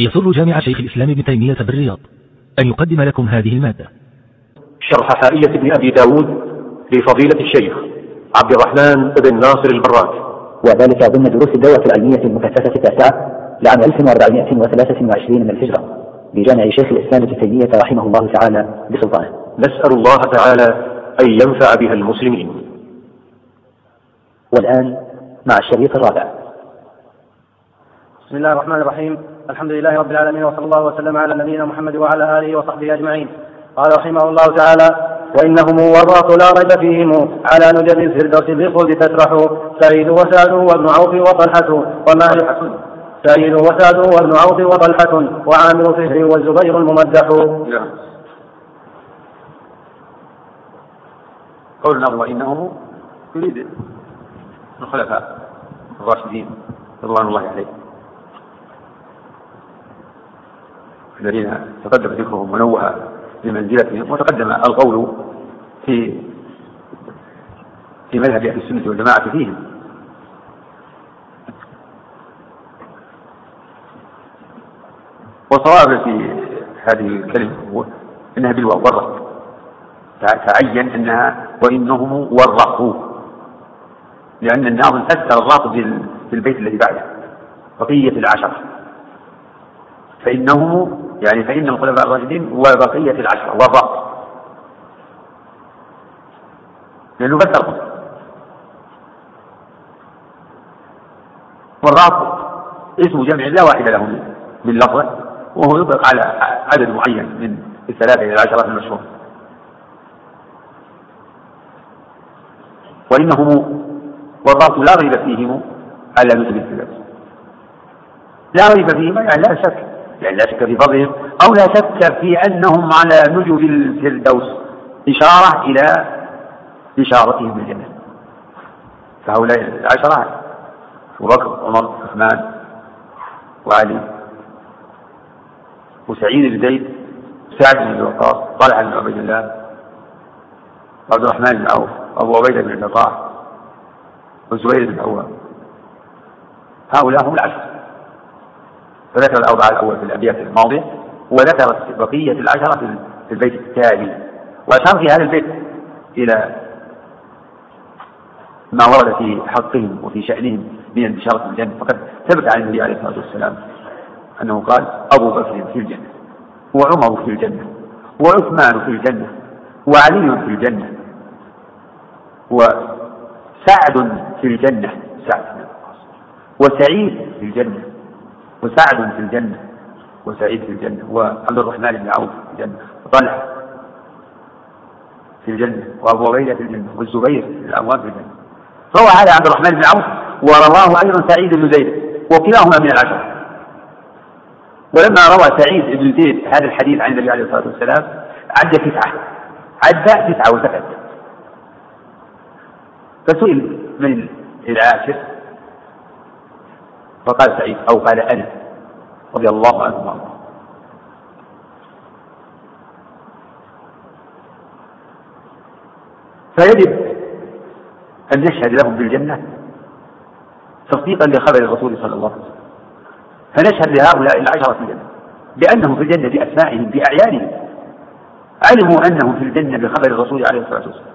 يسر جامع شيخ الإسلام ابن تيمية بالرياض أن يقدم لكم هذه المادة. شرح حائية ابن أبي داود لفضيلة الشيخ عبد الرحمن بن ناصر البراك، وذلك ضمن دروس الدورة العلمية المكثفة التاسعة لعام 1423 من الهجرة بجامع شيخ الإسلام ابن تيمية رحمه الله تعالى بسلطانه. نسأل الله تعالى أن ينفع بها المسلمين. والآن مع الشريط الرابع. بسم الله الرحمن الرحيم. الحمد لله رب العالمين، وصلى الله وسلم على نبينا محمد وعلى آله وصحبه أجمعين. قال رحمه الله تعالى: وإنهم ورط لا ريب فيهم على نجب الفردوس بالخلد تسرح سعيد وسعد وابن عوف وطلحة سعيد وسعد وابن عوف وطلحة وعامر فهر والزبير الممدح. قولنا وإنهم يريد الخلفاء الراشدين رضوان الله عليهم الذين تقدم ذكرهم ونوه بمنزلتهم، وتقدم القول في مذهب أهل السنة والجماعة فيهم. والصواب في هذه الكلمة هو إنها بالواو ورط، تعين أنها وإنهم ورطوا، لأن الناظم فسر الرابط في البيت الذي بعده بقية العشرة، فإنهم يعني فإن الخلفاء الراشدين وبقية العشرة والرابط، لأنه فسرهم. والرابط اسم جمع لا واحد له من لفظه، وهو يطلق على عدد معين من الثلاثة إلى العشرة المشهور. وإنهم والرابط لا ريب فيهم على نجب الفردوس، لا ريب فيهم يعني لا شك، يعني لا شك في فضلهم أو لا شك في أنهم على نجب الفردوس، إشارة إلى بشارتهم بالجنة. فهؤلاء العشرة أبو بكر عمر عثمان وعلي وسعيد بن زيد سعد بن وقاص طلحة بن عبيد الله وعبد الرحمن بن عوف وأبو عبيدة بن الجراح والزبير بن العوام، هؤلاء هم العشرة. فذكر الأربعة الأول في الأبيات الماضية، وذكر بقية العشرة في البيت التالي، وأشار في هذا البيت إلى ما ورد في حقهم وفي شأنهم من البشارة بالجنة. فقد ثبت عن النبي عليه الصلاة والسلام أنه قال: أبو بكر في الجنة، وعمر في الجنة، وعثمان في الجنة، وعلي في الجنة، وسعد في الجنة، سعد بن وقاص، وسعيد في الجنة، وسعد في الجنة، وسعيد في الجنة، وعبد الرحمن بن عوف في الجنة، وطلحة في الجنة، وأبو عبيدة في الجنة، والزبير في العوام في الجنة. روى هذا عبد الرحمن بن عوف، ورواه أيضا سعيد بن زيد، وكلاهما من العشرة. ولما روى سعيد بن زيد هذا الحديث عن النبي عليه الصلاة والسلام عد تسعة وسكت، فسئل من العاشر فقال سعيد أو قال أنا رضي الله عنه وارضاه. فيجب أن نشهد لهم بالجنة تصديقا لخبر الرسول صلى الله عليه وسلم، فنشهد لهؤلاء العشرة في الجنة بأنهم في الجنة بأسمائهم بأعيانهم، علموا أنهم في الجنة بخبر الرسول عليه الصلاة والسلام،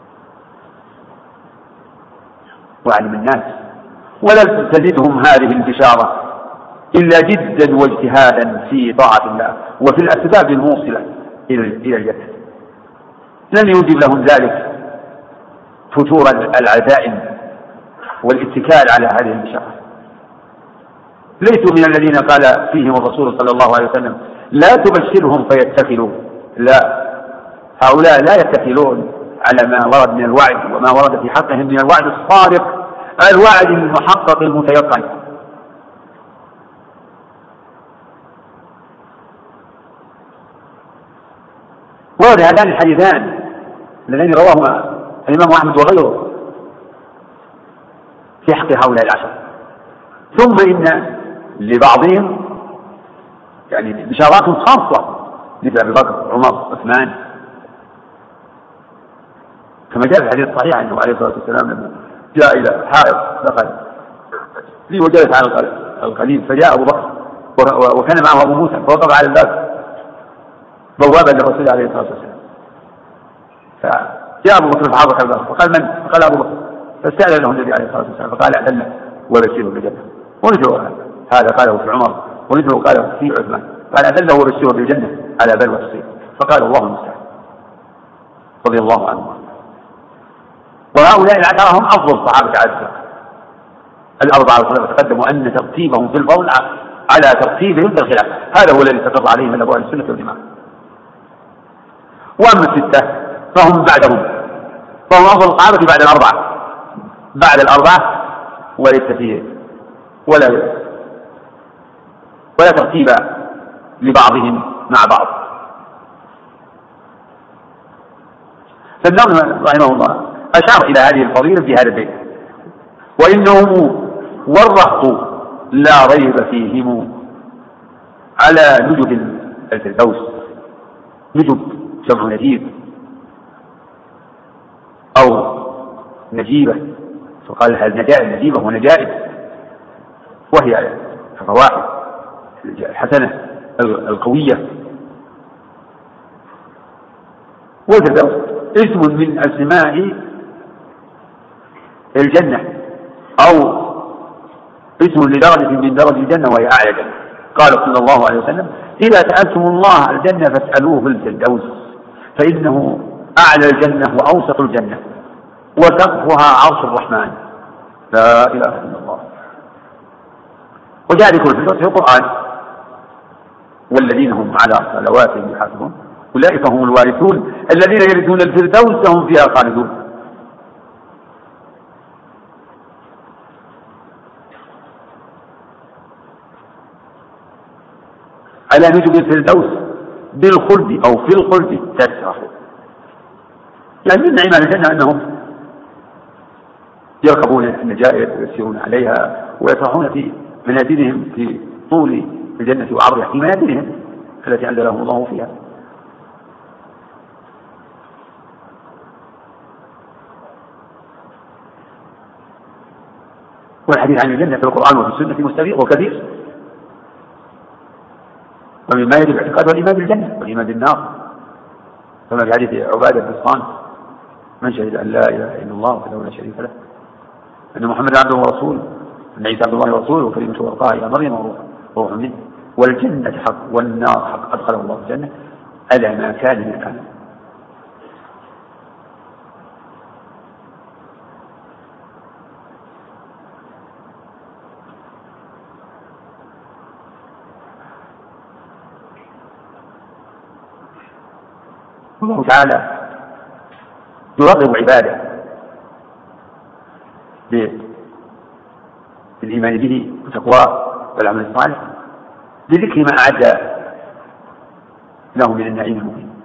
وعلم الناس، ولم تزدهم هذه البشارة إلا جدا واجتهادا في طاعة الله وفي الأسباب الموصلة إلى الجنة. لم يوجب لهم ذلك فتور العزائم والاتكال على هذه البشارة. ليسوا من الذين قال فيهم الرسول صلى الله عليه وسلم: لا تبشرهم فيتكلوا. لا، هؤلاء لا يتكلون على ما ورد من الوعد وما ورد في حقهم من الوعد الصادق، الوعد المحقق المتيقن. ورد هذان الحديثان الذين رواهما الإمام أحمد وغيره في حق هؤلاء العشر. ثم إن لبعضهم يعني بشارات خاصة مثل أبي بكر عمر عثمان، كما جاء في الحديث الصحيح أنه عليه الصلاة والسلام لما جاء إلى حائط دخل فيه وجلس على القليل، فجاء أبو بكر وكان معه أبو موسى فوقف على الباب بوابا للرسول عليه الصلاة والسلام. فجاء أبو بكر فحرك الباب فقال من؟ فقال أبو بكر، فاستأذن له النبي عليه الصلاة والسلام فقال أعدلنا وبشره بالجنة. ونجوا هذا قاله في عمر ونجوا قاله في عثمان، قال أعدلنا وبشره بالجنة على بلوى الصيف، فقال الله المستعان رضي الله عنه. وهؤلاء العشرة هم أفضل صحابة عزة الأربعة وتقدموا أن ترتيبهم في الفضل على ترتيبهم في الخلاف، هذا هو الذي استقر عليه من أبواب السنة والجماعة. وأما الستة فهم بعدهم، فهم أفضل الصحابة بعد الأربعة، بعد الأربعة وليس فيه ولا ترتيب لبعضهم مع بعض. فالناظم رحمه الله أشار إلى هذه الفضيلة في هذا البيت: وإنهم والرهط لا ريب فيهم على نجب الفردوس. نجب جمع نجيب أو نجيبة، فقال لها النجائب نجيبة ونجائب، وهي الفواحد الحسنة القوية. والفردوس اسم من أسماء الجنة أو اسم لدرجة من درج الجنة وهي أعلى جنة. قال صلى الله عليه وسلم: إذا سألتم الله الجنة فاسألوه الفردوس، فإنه أعلى الجنة وأوسط الجنة وسقفها عرش الرحمن. لا إله إلا الله. وجاء ذكر الفردوس في القرآن: والذين هم على صلواتهم يحافظون أولئك هم الوارثون الذين يرثون الفردوس هم فيها خالدون. على نجم الفردوس بالخلد أو في الخلد تسرح. يعني من نعيم على الجنة أنهم يركبون النجائر ويسيرون عليها ويسرحون في منازلهم في طول الجنة وعرضها، في منازلهم التي أنزلهم الله فيها. والحديث عن الجنة في القرآن وفي السنة مستفيض وكثير، ومما يجب الاعتقاد والإيمان بالجنة والإيمان بالنار، كما في حديث عبادة بن الصامت: من شهد أن لا إله إلا الله وحده لا شريك له، أن محمدا عبده ورسوله، أن عيسى عبد الله ورسوله وكلمته ألقاها إلى مريم وروح منه، والجنة حق والنار حق أدخله الله الجنة على ما كان من العمل. الله تعالى يرغب عباده بالإيمان به وتقواه والعمل الصالح بذكر ما أعد لهم من النعيم المقيم.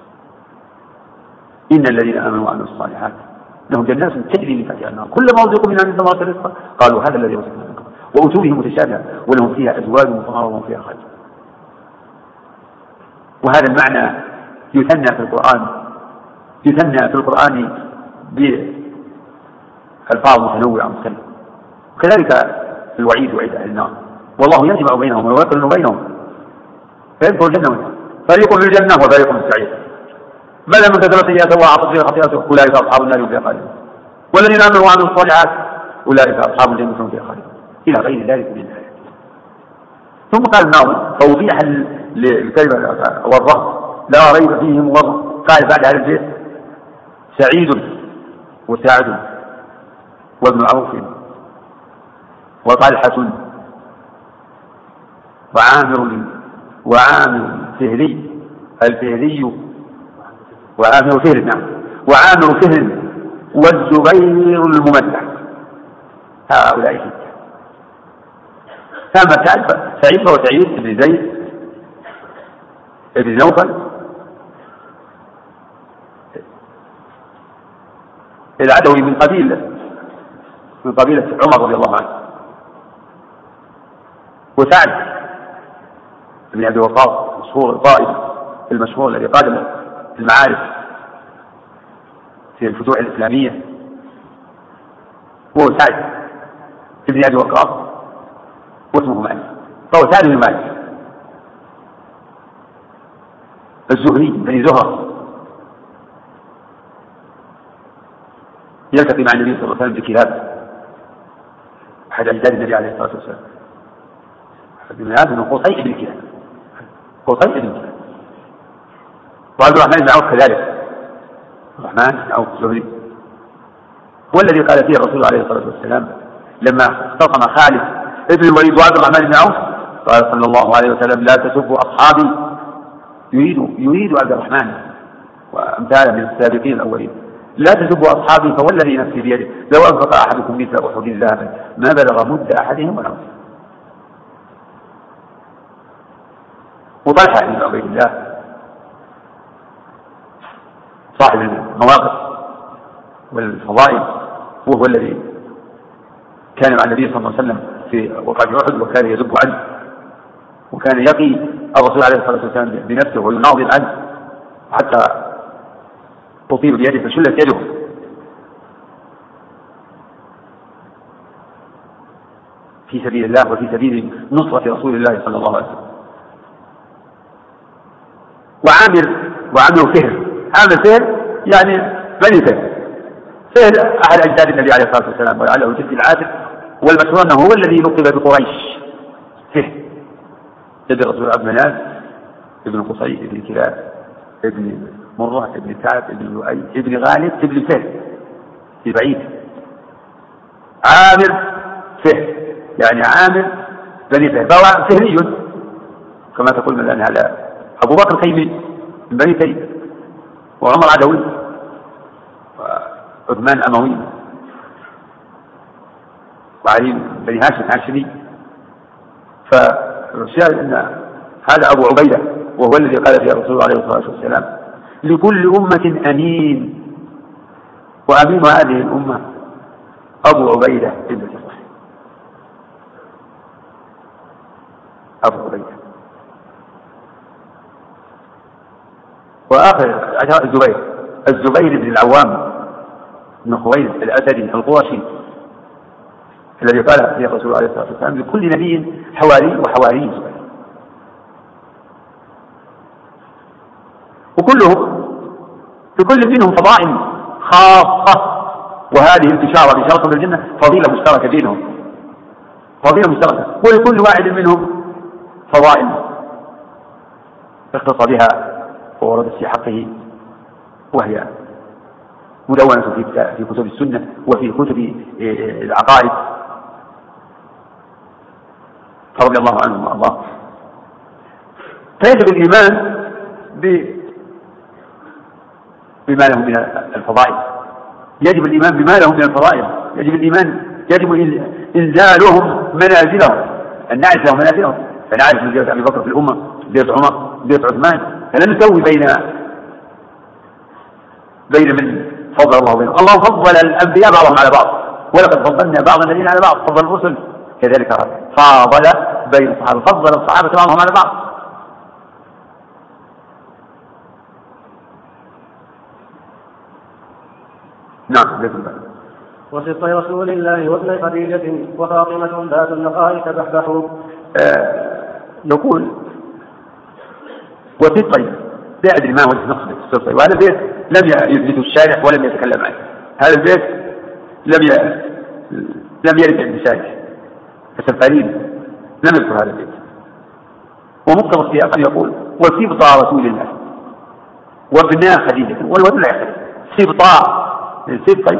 إن الذين آمنوا وعملوا الصالحات لهم جنات تجري من تحتها النار كلما رزقوا منها من ثمرات رزقا قالوا هذا الذي رزقنا من قبل وأتوا به متشابها ولهم فيها أزواج مطهرة وهم فيها خالدون. وهذا المعنى يثنى في القرآن بألفاظ متنوعة مختلفة. وكذلك الوعيد وعيد أهل النار: والله يجمع بينهم ويقرن بينهم فيذكر الجنة والنار، فريق في الجنة وفريق في السعير، بل من كثر سيئاته وعصت فيها خطيئته أولئك أصحاب النار هم فيها خالدون، والذين آمنوا وعملوا الصالحات أولئك أصحاب الجنة هم فيها خالدون، إلى غير ذلك من الآيات. ثم قال الناظم توضيحا للكلمة والرهط لا ريب فيهم والرهط، قال بعد هذا البيت: سعيد وسعد وابن عوف وطلحة وعامر فهري الفهري وعامر فهر نعم وعامر فهر والزبير الممدح. هؤلاء ستة. ثم سعيد فهو سعيد بن زيد بن نوفل العدوي من قبيلة عمر رضي الله عنه، وسعد بن أبي وقاص مشهور القائد المشهور الذي قادم المعارك في الفتوح الإسلامية، وهو سعد بن أبي وقاص واسمه مالك. فهو سعد بن مالك الزهري بن زهرة يلتقي مع النبي صلى الله عليه وسلم بكلاب أحد أجداد النبي عليه الصلاة والسلام. من هذا من قصي بن كلاب، قصي بن كلاب. وعبد الرحمن بن عوف كذلك، الرحمن بن عوف الزهري هو الذي قال فيه الرسول عليه الصلاة والسلام لما اختصم خالد ابن الوليد وعبد الرحمن بن عوف قال صلى الله عليه وسلم: لا تسبوا أصحابي. يريد عبد الرحمن وأمثاله من السابقين الأولين: لا تسبوا أصحابي فوالذي نفسي بيده لو أنفق أحدكم مثل أحد ذهبا ما بلغ مد أحدهم ولا نصف. وطلحة بن عبيد الله صاحب المواقف والفضائل وهو الذي كان مع النبي صلى الله عليه وسلم في وقعة أحد وكان يذب عنه وكان يقي الرسول عليه الصلاة والسلام بنفسه ويناضل عنه حتى تطيب بيده فشلت يده. في سبيل الله وفي سبيل نصرة رسول الله صلى الله عليه وسلم. وعامر فهر، عامر فهر يعني بني فهر أحد أجداد النبي عليه الصلاة والسلام ولعله جد العاتق، والمشهور أنه هو الذي لقب بقريش فهر، جد الرسول عبد مناف ابن قصي ابن كلاب ابن مرة ابن كعب ابن لؤي ابن غالب ابن فهر بعيد. عامر فهر يعني عامر بني فهر، فهو فهري كما تقول مثلا هذا أبو بكر تيمي من بني تيم، وعمر عدوي وعثمان أموي وعلي بني هاشم هاشمي. فالشاهد أن هذا أبو عبيدة وهو الذي قال فيه الرسول عليه الصلاة والسلام: لكل أمة أمين، وأمين هذه الأمة أبو عبيدة بن الجراح. أبو عبيدة. وآخر الزبير بن العوام بن خويلد الأسدي القرشي الذي قال فيه الرسول عليه الصلاة والسلام: لكل نبي حواري وحواري زبير. لكل منهم فضائل خاصة، وهذه البشارة بشارة بالجنة فضيلة مشتركة بينهم، فضيلة مشتركة، ولكل واحد منهم فضائل اختص بها ووردت في حقه، وهي مدونة في كتب السنة وفي كتب العقائد رضي الله عنهم وأرضاهم. فيجب الإيمان بما لهم من الفضائل، يجب الإيمان بما لهم من الفضائل، يجب إنزالهم منازلهم، أن نعرف لهم منازلهم، فنعرف من جهة أبي بكر في الأمة، جهة عمر، جهة عثمان، فلا نسوي بين من فضل الله بينهم. الله فضل الأنبياء بعضهم على بعض، ولقد فضلنا بعض الذين على بعض، فضل الرسل كذلك فاضل بين الصحابة، فضل الصحابة بعضهم على بعض. نعم. وصدق رسول الله وابن خديجة وفاطمة ذات النقاء تبحبحوا. يقول وصدق لا أدري ما وجه نقصد الصدق، وهذا البيت لم يثبت الشارح ولم يتكلم عنه، هذا البيت لم يرد عند الشارح السفارين، لم يذكر هذا البيت. ومقتضى السياق يقول وصبط رسول الله وابن خديجة، والوزن لا يختلف، صبطا الصبطي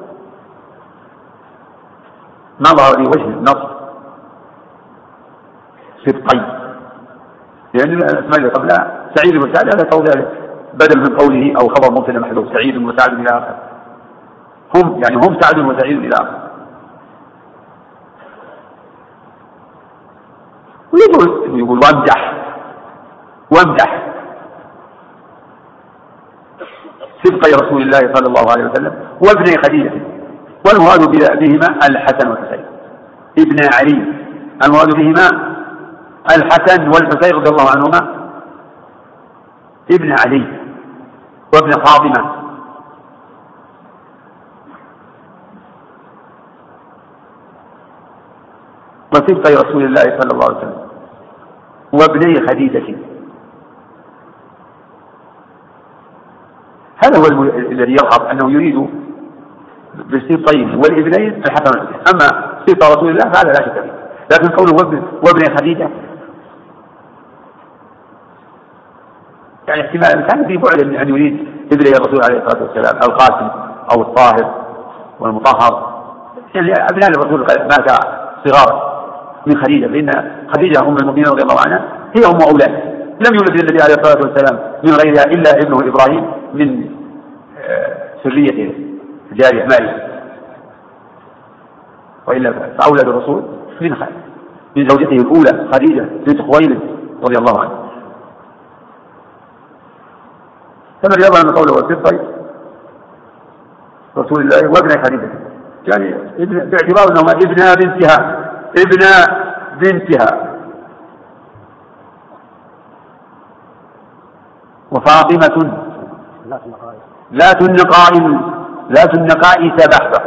ما ظهر لي وجه النص صبطي، لأن الأسماء اللي قبلها سعيد وسعد هذا توضيح بدل من قوله أو خبر مبتدأ محذوف سعيد وسعد إلى آخر، هم سعد وسعيد إلى آخر. ويقول وامدح صدقي رسول الله صلى الله عليه وسلم وابن خديجة، والمراد بهما الحسن والحسين ابن علي، المراد بهما الحسن والحسين رضي الله عنهما ابن علي وابن فاطمة. وصدقي رسول الله صلى الله عليه وسلم وابني خديجة. هذا هو الذي يظهر أنه يريد بالسبطين والابنين الحسن والحسين. أما سبط رسول الله فهذا لا شك فيه، لكن قوله وابن خديجة يعني احتمال كان في بعد أن يريد ابني الرسول عليه الصلاة والسلام القاسم أو الطاهر والمطهر، يعني أبناء الرسول مات صغار من خديجة، لأن خديجة أم المؤمنين رضي الله عنها هي أم أولاد، لم يولد النبي عليه الصلاة والسلام من غيرها إلا ابنه إبراهيم من سريته جارية ماريا، وإلا فأولاد الرسول من زوجته الأولى خديجة بنت خويلد رضي الله عنها. كما يظهر من قوله والسبطين رسول الله وابن خديجة، يعني باعتبار أنهما ابن بنتها وفاطمة لا النقائص بحثة.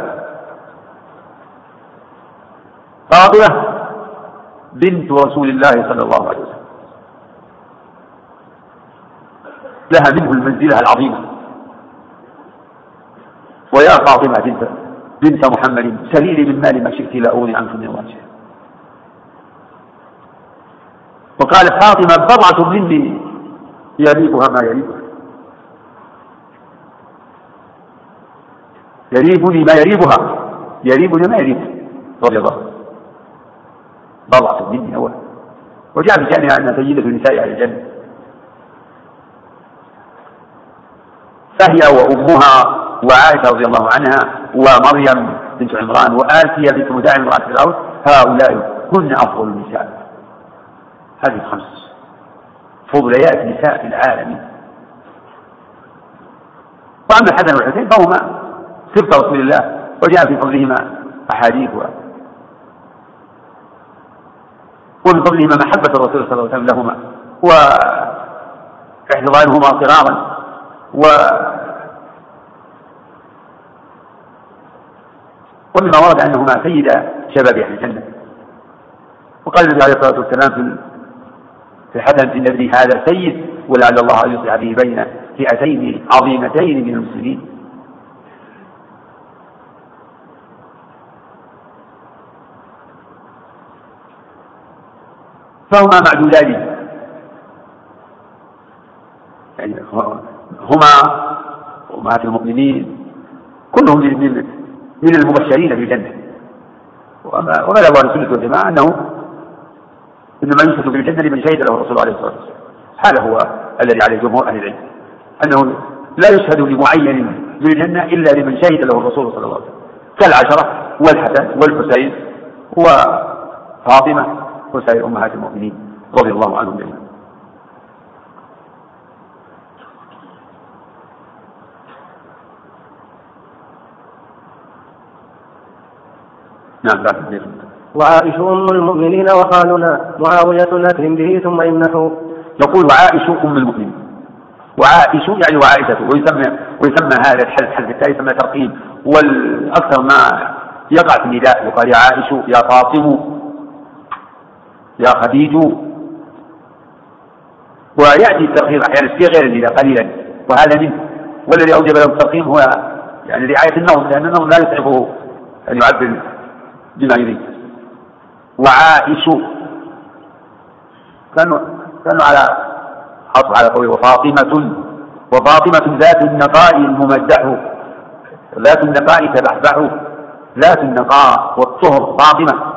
فاطمة بنت رسول الله صلى الله عليه وسلم، لها منه المنزلة العظيمة. ويا فاطمة بنت محمد سليلي من مال ما شئت لا أغني عنك من وجه. وقال فاطمة بضعة مني يريبها ما يريبها، يريبني ما يريبها، يريبني ما يريبها رضي الله عنه. بضعة مني أولا، وجاء بشأنها أنها سيدة النساء أهل الجنة، فهي وأمها وعائشة رضي الله عنها ومريم بنت عمران وآسيا بنت مداعم امرأة فرعون، هؤلاء هن أفضل النساء. هذه الخمس فضليات نساء العالمين. وأما الحسن والحسين فهما سبط رسول الله، وجاء في فضلهما أحاديث، ومن فضلهما محبة الرسول صلى الله عليه وسلم لهما واحتضانهما صغارا ومما ورد أنهما سيدا شباب أهل الجنة. وقال النبي عليه الصلاة والسلام في الحسن إن ابني هذا سيد ولعل الله أن يصلح به بين فئتين عظيمتين من المسلمين. فهما معدودان، يعني هما أمهات المؤمنين كلهم من المبشرين بالجنة. وماذا هو السنة والجماعة أنه إنما يشهد بالجنة لمن شهد له الرسول عليه الصلاة والسلام. هذا هو الذي عليه جمهور أهل العلم، أنه لا يشهد لمعين بالجنة إلا لمن شهد له الرسول صلى الله عليه وسلم، كالعشرة والحسن والحسين وفاطمة وسائر أمهات المؤمنين رضي الله عنهم جميعا. نعم. وعائشة أم المؤمنين وخالنا معاوية أكرم به ثم يمنحه. يقول وعائشة أم المؤمنين، وعائشة يعني وعائشة، ويسمى هذا الحذف التالي يسمى ترقيم، والأكثر ما يقع في النداء يقال يا عائشة يا فاطم يا خديج، ويأتي الترقيم أحيانا في غير النداء قليلا، وهذا منه. والذي أوجب له الترقيم هو يعني رعاية النوم، لأن النوم لا يصعبه أن يعبر بما يريد. وعائشة كانوا على قوله وفاطمة ذات النقاء الممدح، ذات النقاء تبحبح، ذات النقاء والطهر فاطمة.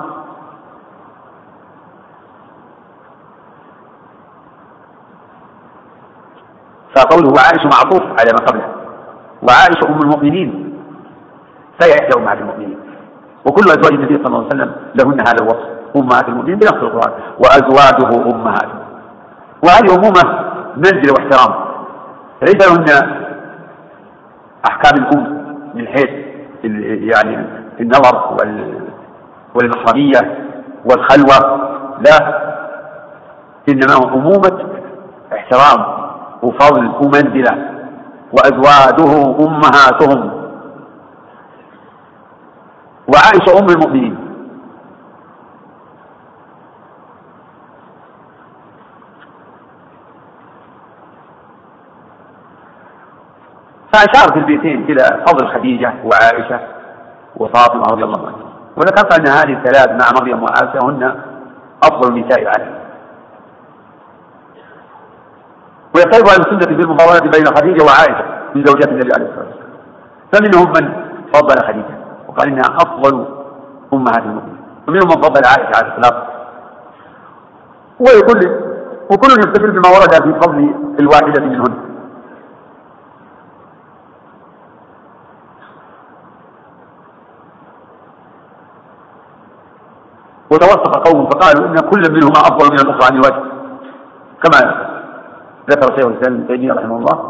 فقوله وعائشة معطوف على ما قبله، وعائشة أم المؤمنين فهي أمهات المؤمنين، وكل أزواج النبي صلى الله عليه وسلم لهن هذا الوصف أمهات المؤمنين بنص القرآن وأزواجه أمهات. وهذه أمومة منزل واحترام، ليس لهن أحكام الأم من حيث يعني النظر والمحرمية والخلوة، لا، إنما أمومة احترام وفضل ومنزلة. وأزواجه أمهاتهم. وعائشة أم المؤمنين فأشار في البيتين إلى فضل خديجة وعائشة وفاطمة رضي الله عنها، وذكرت أن هذه الثلاث مع مريم وعائشة هن أفضل النساء عليه. ويختلف أهل السنة بالمفاضلة بين خديجة وعائشة من زوجات النبي عليه الصلاة والسلام، فمنهم من فضل خديجة وقال إنها أفضل أمهات المؤمنين، ومنهم من فضل عائشة عليه السلام، وكل يستدل بما ورد في فضل الواحدة منهن. وتوسط قوم فقالوا إن كل منهما أفضل من الأخرى عن الوجه، كما ذكر شيخ الإسلام ابن تيمية رحمه الله،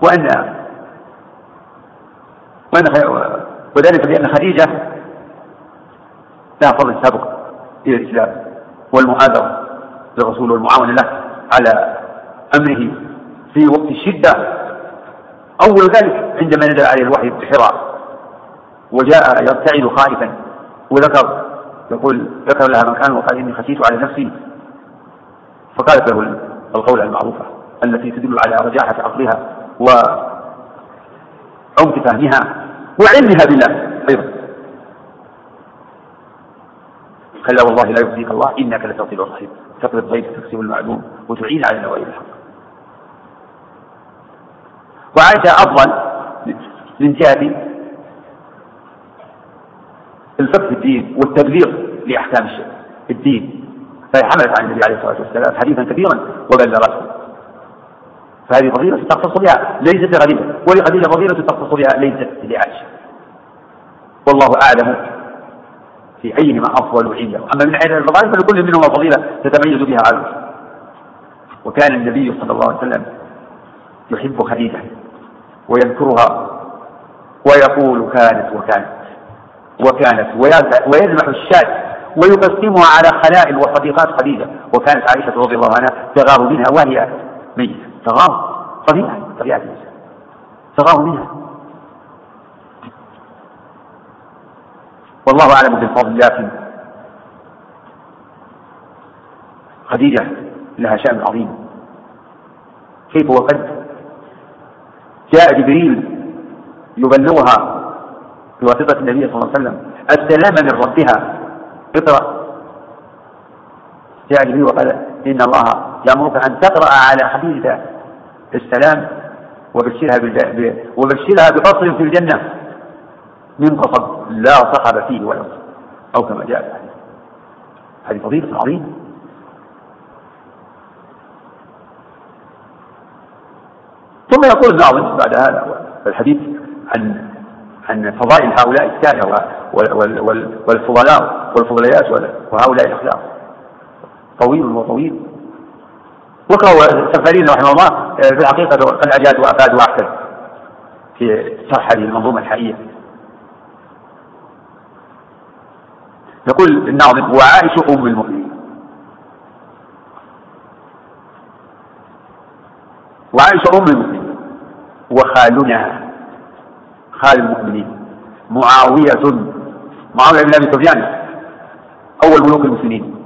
وذلك لأن خديجة لها فضل سابق إلى الإسلام والمؤازرة للرسول والمعاونة له على أمره في وقت الشدة. أول ذلك عندما نزل عليه الوحي بحراء وجاء يرتعد خائفا، وذكر لها مكان وقال إني خشيت على نفسي، فقالت له القول المعروفة التي تدل على رجاحة عقلها وعمق فهمها وعلمها بالله أيضا، كلا والله لا يخزيك الله إنك لتصل الرحم تقضي الضيف تكسب المعلوم وتعين على نوائب الحق. وعائشة أفضل من جهة الفقه في الدين والتبليغ لأحكام الدين، فهي حملت عن النبي عليه الصلاة والسلام حديثا كثيرا وبلغته، فهذه فضيلة تختص بها ليست لخديجة، ولخديجة فضيلة تختص بها ليست لعائشة، والله أعلم في أيهما أفضل عنده. أما من حيث الفضائل فلكل منهما فضيلة تتميز بها عائشة. وكان النبي صلى الله عليه وسلم يحب خديجة ويذكرها ويقول كانت ويذبح الشاة ويقسمها على خلائل وصديقات خديجة. وكانت عائشة رضي الله عنها تغار منها وهي ميتة، تغار طبيعة تغار منها، والله أعلم بالفضل. لكن خديجة لها شأن عظيم، كيف وقد جاء جبريل يبلغها بواسطة النبي صلى الله عليه وسلم السلام من ربها، اقرأ. جاء جبريل وقال إن الله يأمرك أن تقرأ على خديجة السلام وبشرها بقصر في الجنة من قصب لا صخب فيه ولا صخب، أو كما جاء الحديث. هذه فضيلة عظيمة. ثم يقول الناظم بعد هذا الحديث عن فضائل هؤلاء السادة والفضلاء والفضليات وهؤلاء الأخلاق طويل وطويل، وقرأوا السفارين رحمه الله في الحقيقة قد أجاد وأفاد وأحسن في شرح هذه المنظومة الحقيقية. يقول الناظم وعائشة أم المؤمنين، وعائشة أم المؤمنين وخالنا خال المؤمنين معاوية بن أبي سفيان أول ملوك المسلمين.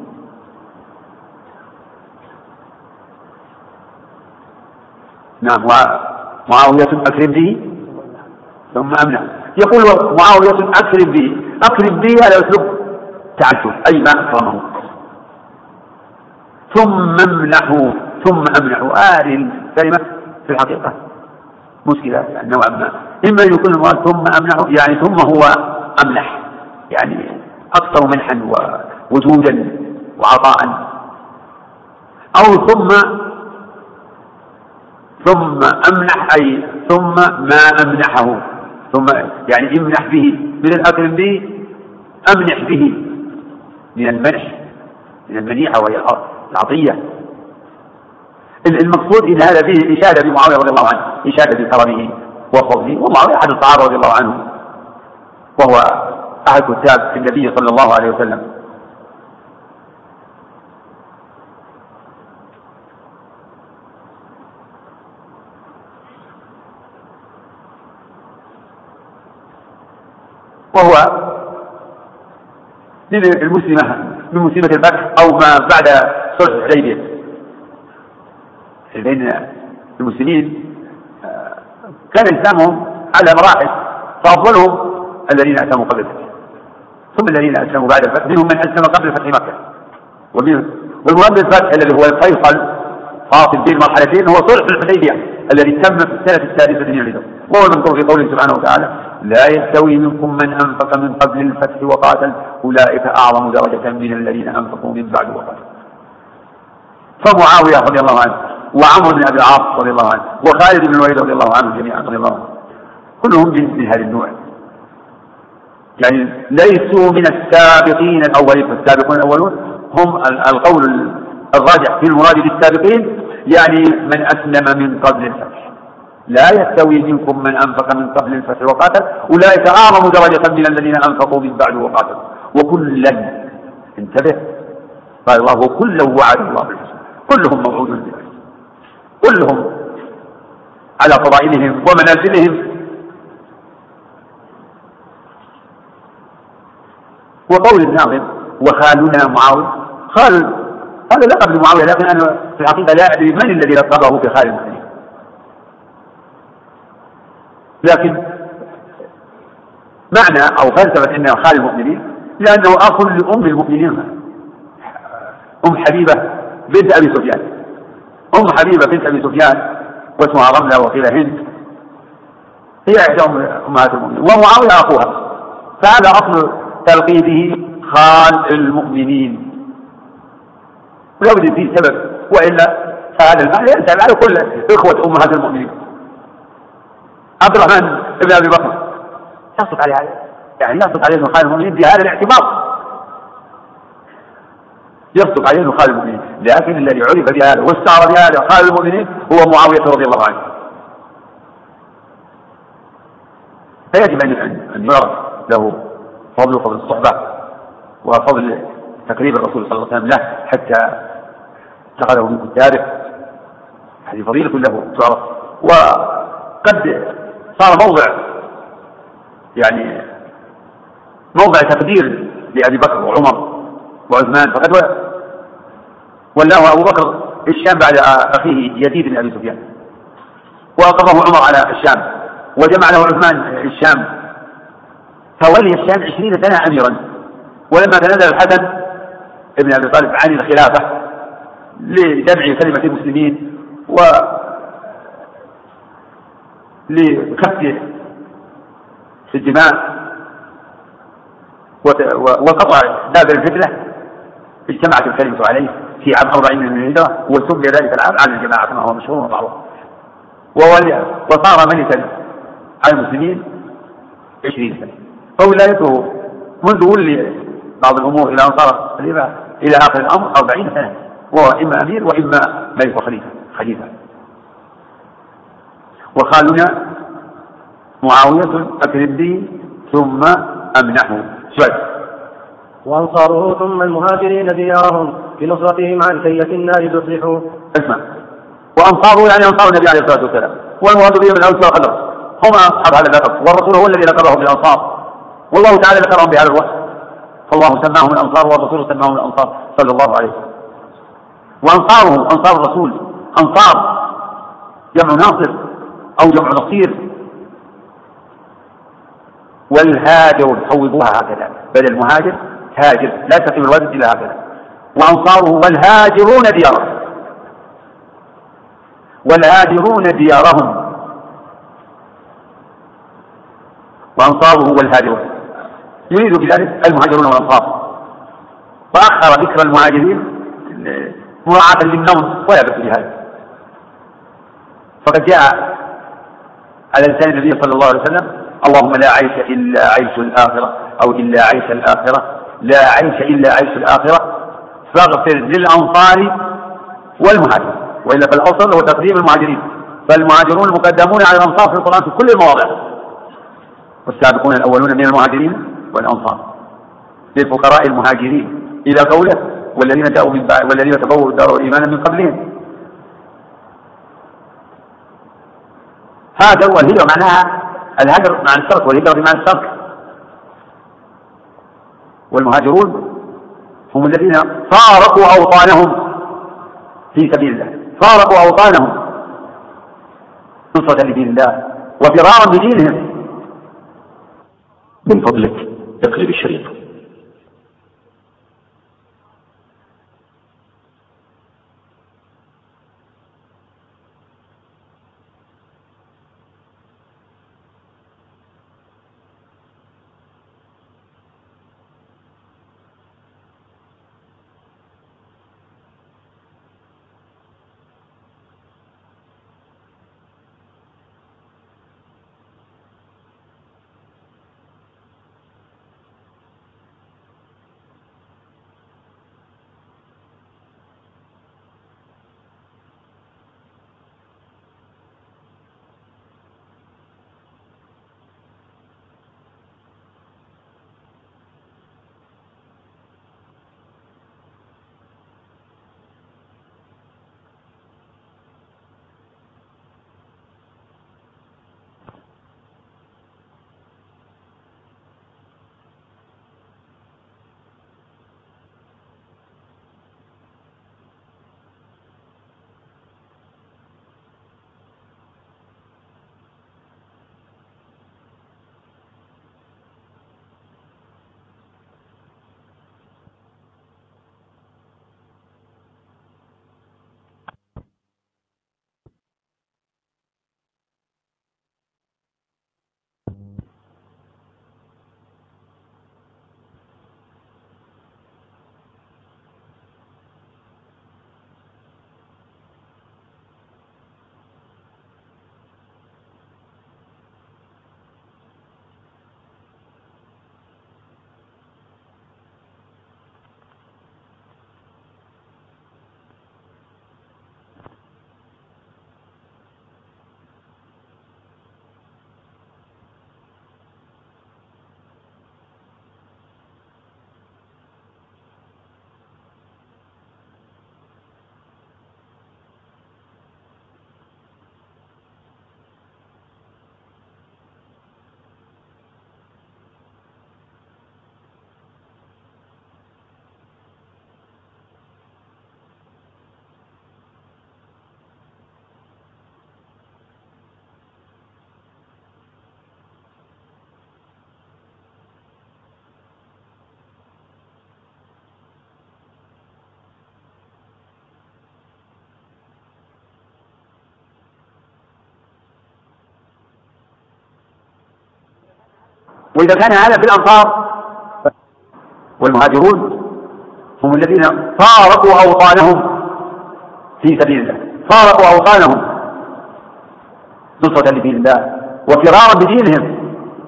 نعم، ومعاوية أكرم به ثم أمنع. يقول معاوية أكرم به على أسلوب تعجب، أي ما أكرمه، ثم امنحه ثم أمنحه. الكلمة في الحقيقة مشكلة نوعا ما، إما أن يكون المراد ثم أمنحه يعني ثم هو أمنح، يعني أكثر منحا ووجودا وعطاء، أو ثم أمنح أي ثم ما أمنحه، ثم يعني امنح به من الأكرم به، أمنح به من المنح، من المنيحة وهي العطية. المقصود إن هذا فيه إشادة بمعاوية رضي الله عنه، إشادة بكرمه وفضله، ومعاوية أحد الصحابة رضي الله عنه، وهو أحد كتاب النبي صلى الله عليه وسلم. وهو من مسلمة الفتح أو ما بعد صلح الحديبية بين المسلمين. كان إسلامهم على مراحل، فأفضلهم الذين أسلموا قبل الفتح، ثم الذين أسلموا بعد الفتح، منهم من أسلم قبل فتح مكة، والمراد بالفتح الذي هو الفيصل فاصل بين مرحلتين هو صلح الحديبية الذي تم في السنة السادسة من الهجرة، وهو المذكور في قوله سبحانه وتعالى: لا يستوي منكم من أنفق من قبل الفتح وقاتل أولئك أعظم درجة من الذين أنفقوا من بعد وقاتل. فمعاوية رضي الله عنه وعمرو بن أبي العاص رضي الله عنه وخالد بن الوليد رضي الله عنهم جميعا رضي الله عنه كلهم من هذا النوع، يعني ليسوا من السابقين الأولين، فالسابقون الأولون هم القول الراجح في المراد بالسابقين يعني من أسلم من قبل الفتح. لا يستوي منكم من أنفق من قبل الفتح وقاتل أولئك أعظم درجة من الذين أنفقوا من بعد وقاتل وكلا، انتبه، قال الله وكلا وعد الله بالحسنى، كلهم موعود بالحسنى، كلهم على فضائلهم ومنازلهم. وقول الناظم وخالنا معاوية، خال هذا لقب لمعاوية، لكن أنا في الحقيقة لا أدري من الذي لقبه بخال المؤمنين، لكن معنى أو فلسفة أنه خال المؤمنين لأنه أخ لأم المؤمنين أم حبيبة بنت أبي سفيان، أم حبيبة بنت أبي سفيان واسمها رملة وقيل هند، هي إحدى أمهات المؤمنين، ومعاوية أخوها، فهذا أصل تلقيبه خال المؤمنين، ولو بدي فيه سبب، وإلا فهذا المعنى ينتهي على كل إخوة أمهات المؤمنين. عبد الرحمن بن أبي بكر يصدق عليه، يعني يصدق عليه خال المؤمنين بهذا الاعتبار، يصدق عليه خال المؤمنين، لكن الذي عرف بهذا واستعر بهذا خال المؤمنين هو معاوية رضي الله عنه. فيجب أن يعرف له فضل الصحبة وفضل تقريب الرسول صلى الله عليه وسلم له حتى اتخذه من كتابه، هذه فضيلة له تعرف. وقد صار موضع تقدير لأبي بكر وعمر وعثمان، فقد ولاه أبو بكر الشام بعد أخيه يزيد بن أبي سفيان، وأقره عمر على الشام، وجمع له عثمان الشام، فولي الشام 20 سنة أميرا. ولما تنازل الحسن ابن أبي طالب عن الخلافة لجمع كلمة المسلمين ولكف الدماء وقطع باب الفتنة، اجتمعت الكلمة عليه في عام 40 من الهجرة، وسمي ذلك العام على الجماعة كما هو مشهور ومعروف، وصار ملكا على المسلمين 20 سنة. فولايته منذ ولي بعض الأمور إلى أن صار خليفة إلى آخر الأمر 40 سنة، وهو إما أمير وإما ملك وخليفة. وخالنا معاوية أكرم به ثم أمنحه. سؤال. وأنصاره ثم المهاجرين ديارهم بنصرتهم عن كية النار تصلحوا. اسمع، وأنصاره يعني أنصار النبي عليه الصلاة والسلام، والمراد بهم الأوس والخزرج، هم أصحاب هذا اللقب، والرسول هو الذي لقبهم بالأنصار، والله تعالى ذكرهم بهذا الوصف، فالله سماهم الأنصار والرسول سماهم الأنصار صلى الله عليه وسلم. وأنصاره أنصار الرسول، أنصار جمع ناصر أو جمع نصير، والهاجر حوضوها هكذا، بدل المهاجر هاجر، لا تقيم الوزن إلا هكذا. وأنصاره والهاجرون ديارهم، والهاجرون ديارهم، وأنصاره والهاجرون، يريد بذلك المهاجرون والأنصار، فأخر ذكر المهاجرين مراعاة للنوم ولا بأس بهذا. فقد جاء على لسان النبي صلى الله عليه وسلم: اللهم لا عيش إلا عيش الآخرة، أو إلا عيش الآخرة، لا عيش إلا عيش الآخرة، فاغفر للأنصار والمهاجرين. وإلا فالأصل هو تقديم المهاجرين، فالمهاجرون المقدمون على الأنصار في القرآن في كل المواضع، والسابقون الأولون من المهاجرين والأنصار للفقراء المهاجرين إلى قوله: والذين جاءوا من بعد والذين تبوأوا الدار والإيمان من قبلهم. هذا هو الهجرة، معناها الهجر مع الترك، والهجرة مع الترك. والمهاجرون هم الذين فارقوا أوطانهم في سبيل الله، فارقوا أوطانهم نصرة لدين الله وفرارا بدينهم. من فضلك اقلب الشريط. وإذا كان هذا في الأنصار والمهاجرون هم الذين فارقوا أوطانهم في سبيل الله، فارقوا أوطانهم نصرة لدين الله وفرارا بدينهم.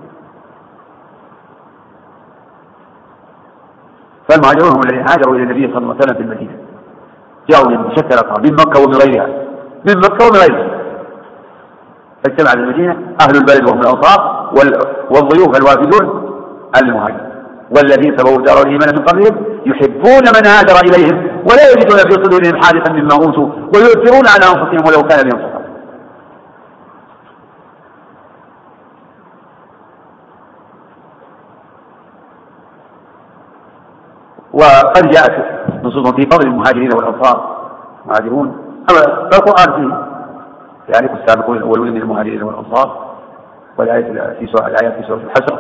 فالمهاجرون هم الذين هاجروا إلى النبي صلى الله عليه وسلم في المدينة، جاءوا من شتى الأقطار، من مكة ومن غيرها، من مكة ومن غيرها، فاجتمع في المدينة أهل البلد وهم الأنصار والضيوف الوافدون المهاجرون، والذين تبوأوا الدار والإيمان من قبلهم يحبون من هاجر إليهم ولا يجدون في صدورهم حاجة مما أوتوا ويؤثرون على أنفسهم ولو كان بهم خصاصة. وقد جاءت نصوص في فضل المهاجرين والأنصار المهاجرون القرآن فيه يعرف السابقون الأولون من المهاجرين والأنصار، والآيات في سورة الحشر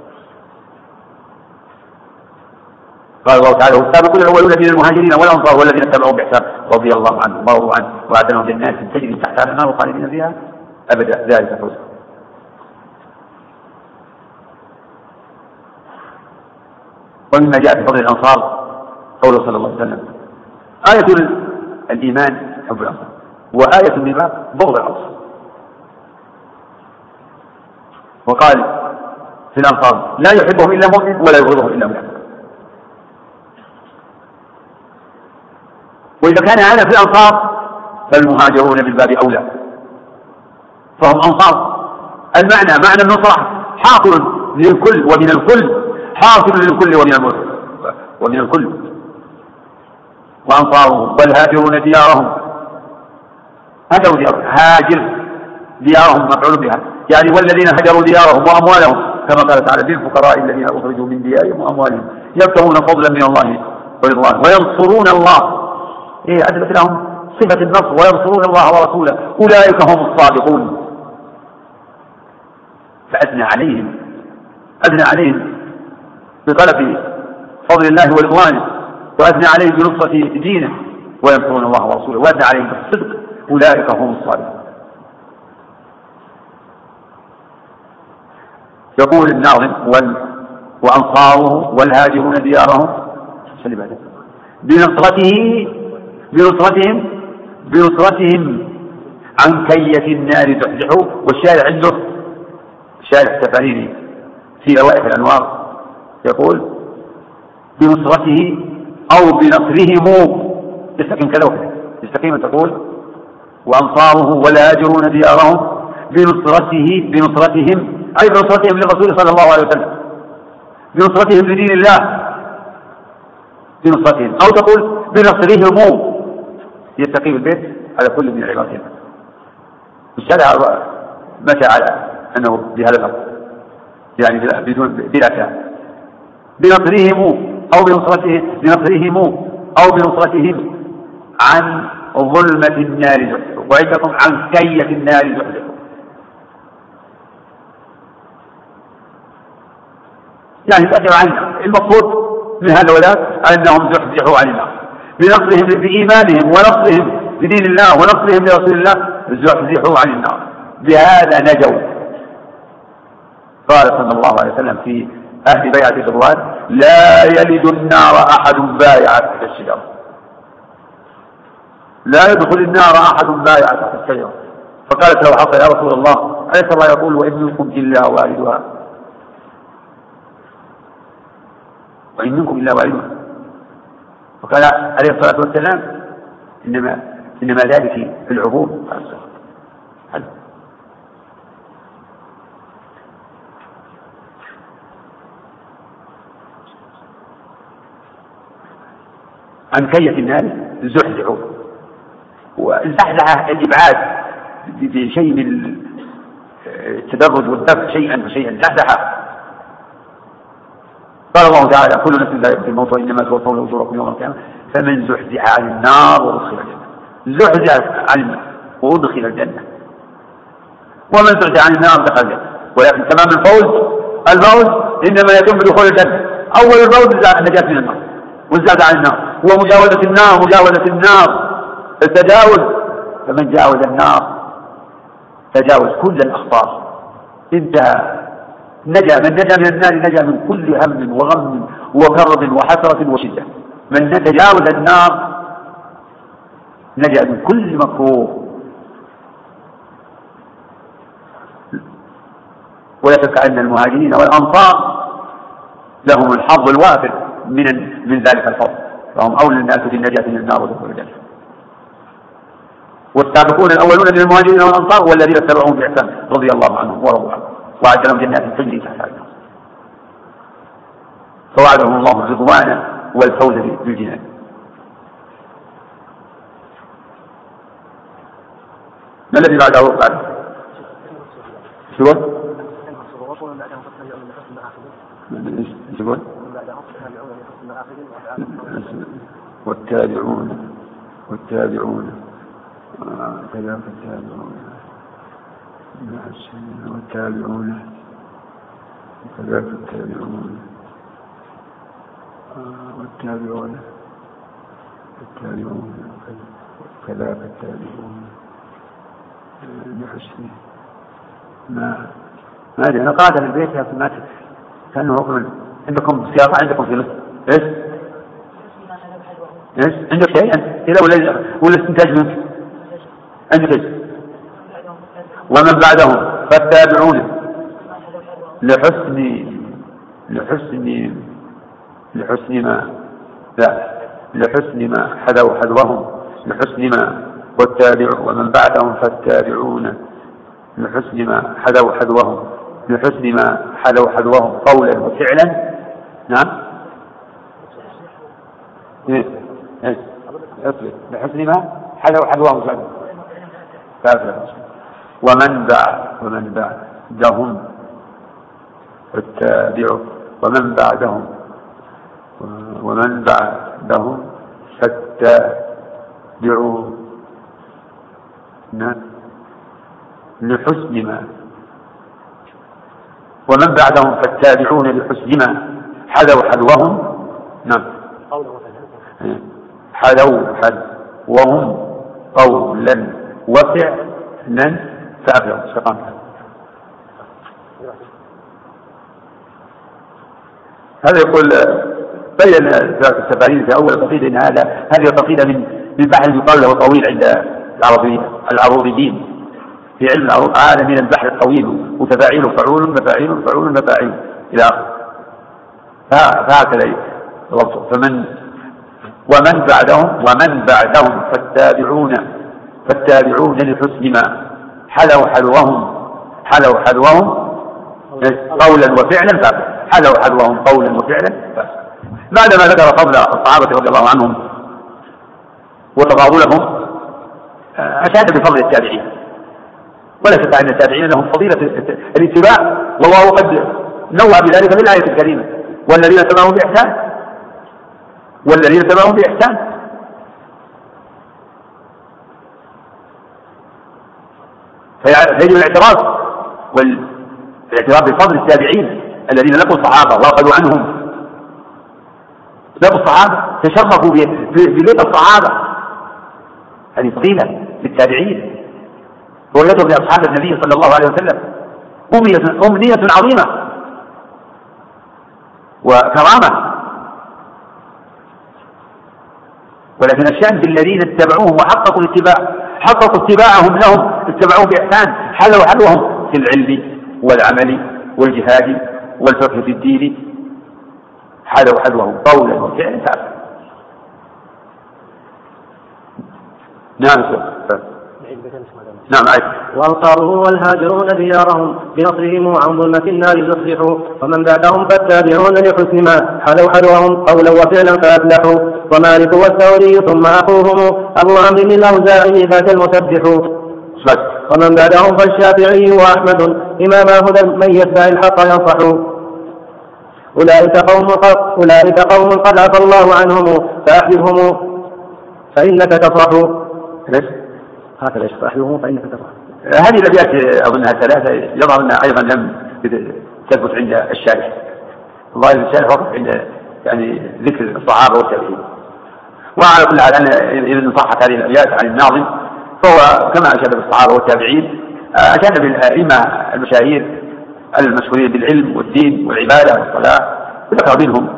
قال الله تعالى والسابقون الأولون من المهاجرين والأنصار والذين اتبعوا بإحسان رضي الله عنهم ورضوا عنه وأعد لهم جنات تجري تحتها الأنهار خالدين فيها أبدا ذلك الفوز. ومما جاء في فضل الأنصار قوله صلى الله عليه وسلم آية الإيمان حب الأنصار وآية النفاق بغض الأنصار. وقال في الأنصار لا يحبهم إلا مؤمن ولا يبغضهم إلا منافق. وإذا كان هذا في الأنصار فالمهاجرون بالباب أولى، فهم أنصار. المعنى معنى النصرة حاصل للكل ومن الكل، حاصل للكل ومن الكل. وأنصارهم والهاجرون ديارهم، هاجروا ديارهم، هاجر ديارهم مفعول بها، يعني والذين هجروا ديارهم وأموالهم كما قال تعالى للفقراء الذين أخرجوا من ديارهم وأموالهم يبتغون فضلا من الله ورضوان وينصرون الله. أثبت لهم صفة النصر وينصرون الله ورسوله أولئك هم الصادقون. فأثنى عليهم بطلب فضل الله ورضوانه، وأثنى عليهم بنصرة دينه وينصرون الله ورسوله، وأثنى عليهم بالصدق، أولئك هم الصالحون. يقول الناظم: وأنصاره والهاجرون ديارهم بنصرتهم عن كية النار تحزحوا. والشارع عنده شارع التفاريني في أوائل الأنوار يقول: بنصرته أو بنصرهم، يستقيم كذا وكذا، يستقيم أن تقول: وأنصاره والهاجرون ديارهم بنصرتهم، أي بنصرتهم للرسول صلى الله عليه وسلم، بنصرتهم لدين الله، بنصرتهم، أو تقول بنصرهم، يستقيم البيت على كل من العبارتين. الشارع مشى على أنه بهذا اللفظ، يعني بدون بلا كلام. بنصرهم أو بنصرتهم عن ظلمة النار زحزحوا، وعندكم عن كية النار زحزحوا. يعني تأثر عن المقصود من هذا وذاك أنهم زحزحوا عن النار بنصرهم بإيمانهم ونصرهم بدين الله ونصرهم لرسول الله، زحزحوا عن النار، بهذا نجوا. قال صلى الله عليه وسلم في أهل بيعة الرضوان: لا يلد النار أحد بايع تحت الشجرة، لا يدخل النار أحد بايع تحت الشجرة. فقالت له حفصة: يا رسول الله، أليس الله يقول: وإن منكم إلا واردها؟ وإن منكم إلا واردها. فقال عليه الصلاة والسلام: إنما ذلك في العبور. عن كية النار زحزحوا، وزحزح الإبعاد بشيء من التدرج والدفع، شيئا فشيئا زحزح. قال الله تعالى: كل نفس ذائقة الموت وإنما توفون أجوركم يوم القيامة فمن زحزح عن النار وأدخل الجنة. زحزح عن النار وأدخل الجنة، ومن زحزح عن النار دخل الجنة. ولكن تمام الفوز إنما يتم بدخول الجنة. أول الفوز النجاة من النار والزاد عن النار، ومجاوزة النار التجاوز. فمن جاوز النار تجاوز كل الأخطار، انتهى، نجا. من نجا من النار نجا من كل هم وغم وكرب وحسرة وشدة. من تجاوز النار نجا من كل مكروه. ولا شك أن المهاجرين والأنصار لهم الحظ الوافر من ذلك الفضل، فهم أولى الناس بالنجاة من النار ودخول الجنة. والسابقون الأولون من المهاجرين والأنصار والذين اتبعوهم بإحسان رضي الله عنهم ورضوا عنه وأعد لهم جنات تجري تحتها الأنهار، فوعدهم الله الرضوان والفوز بالجنان. ما الذي بعده؟ شو والتابعون كذلك التابعون بحسن ما أدري. أنا قاعد في البيت يا سمعت كأنه عندكم سياقة، عندكم في مصر إيش عندك شيء إذا ولا استنتاج منك عندك. ومن بعدهم فالتابعون لحسن ما حذوا حذوهم لحسن ما والتابعون. ومن بعدهم فالتابعون لحسن ما حذوا حذوهم لحسن ما حذوا حذوهم قولا وفعلا. نعم لحسن ما حذوا حذوهم ومن بعدهم فالتابعون. ومن بعدهم فالتابعون لحسن ما ومن بعدهم فالتابعون لحسنهما حذوا حذوهم. نعم حذوا حذوهم قولا وفعلا فأبلغوا شقام. هذا يقول بين السفارين في أول قصيدة إن هذه قصيدة من بحر يقال له طويل عند العروضيين في علم العروض، هذا من البحر الطويل وتفاعيل فعول مفاعيل فعول مفاعيل إلى آخره. فهكذا ربطه. ومن بعدهم فالتابعون لحسنهما حذوا حذوهم قولا وفعلا حذوا حذوهم قولا وفعلا. بعدما ذكر فضل الصحابة رضي الله عنهم وتفاضلهم أشاد بفضل التابعين، ولا شك أن التابعين لهم فضيلة الاتباع، والله قد نوع بذلك في الآية الكريمة والذين تبعهم بإحسان. فيجب الاعتراف بفضل التابعين الذين لقوا الصحابة وأخذوا عنهم. لقوا الصحابة تشرفوا بلقى الصحابة، هذه فضيلة للتابعين. رؤيتهم لأصحاب النبي صلى الله عليه وسلم أمنية عظيمة وكرامة. ولكن الشأن بالذين اتبعوهم وحققوا الاتباع، حققوا اتباعهم لهم، اتبعوهم بإحسان، حلوا حلوهم في العلم والعمل والجهاد والفقه في الدين، حلوا حلوهم قولا وفعلا. نعم وأنصاره والهاجرون ديارهم بنصرهم عن ظلمة النار زحزحوا. ومن بعدهم فالتابعون لحسن ما حلوا حلوهم قولا وفعلا فأفلحوا. ومالك والثوري ثم أخوهم أبو عمرو الأوزاعي ذاك المسبح. ومن بعدهم فالشافعي وأحمد إمام هدى من يتبع الحق ينصح. أولئك قوم قد عفى الله عنهم فأحببهم فإنك تفرح. هكذا يشرحهم فإنك تفرح. هذه الأبيات أظنها ثلاثة، يظهر أنها أيضا لم تثبت عند الشارح. الله الشارح وقف عند يعني ذكر الصحابة والتابعين. وعلى كل حال إذا صحت هذه الأبيات عن الناظم فهو كما أشاد بالصحابة والتابعين أشاد بالأئمة المشاهير المشهورين بالعلم والدين والعبادة والصلاة، وذكر منهم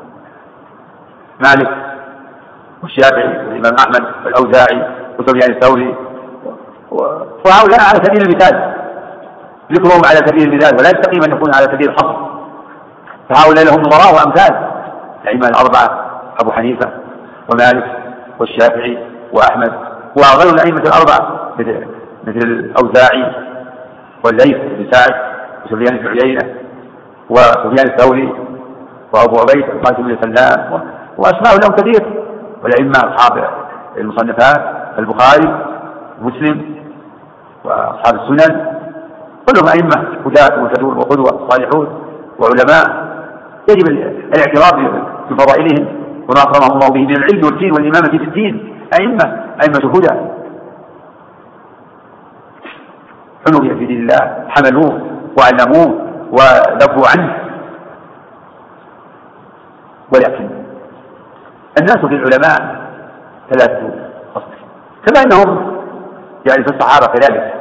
مالك والشافعي والإمام أحمد والأوزاعي وسفيان الثوري، وهؤلاء على سبيل المثال، ذكرهم على سبيل المثال، ولا يستقيم أن يكون على سبيل الحصر. فهؤلاء لهم نظراء وأمثال الأئمة الأربعة أبو حنيفة ومالك والشافعي وأحمد وغير الأئمة الأربعة مثل الأوزاعي والليث بن سعد وسفيان بن عيينة وسفيان الثوري وأبو عبيد القاسم بن سلام وأسماء لهم كثير، والأئمة أصحاب المصنفات البخاري ومسلم وأصحاب السنن كلهم أئمة هداة ومهتدون وقدوة صالحون وعلماء. يجب الاعتراف بفضائلهم وما أكرمهم الله به من العلم والدين والإمامة في الدين. أئمة هدى حنوا في دين الله، حملوه وعلموه ودفوا عنه. ولكن الناس في العلماء ثلاثة أصل، كما أنهم يعني في الصحابة كذلك،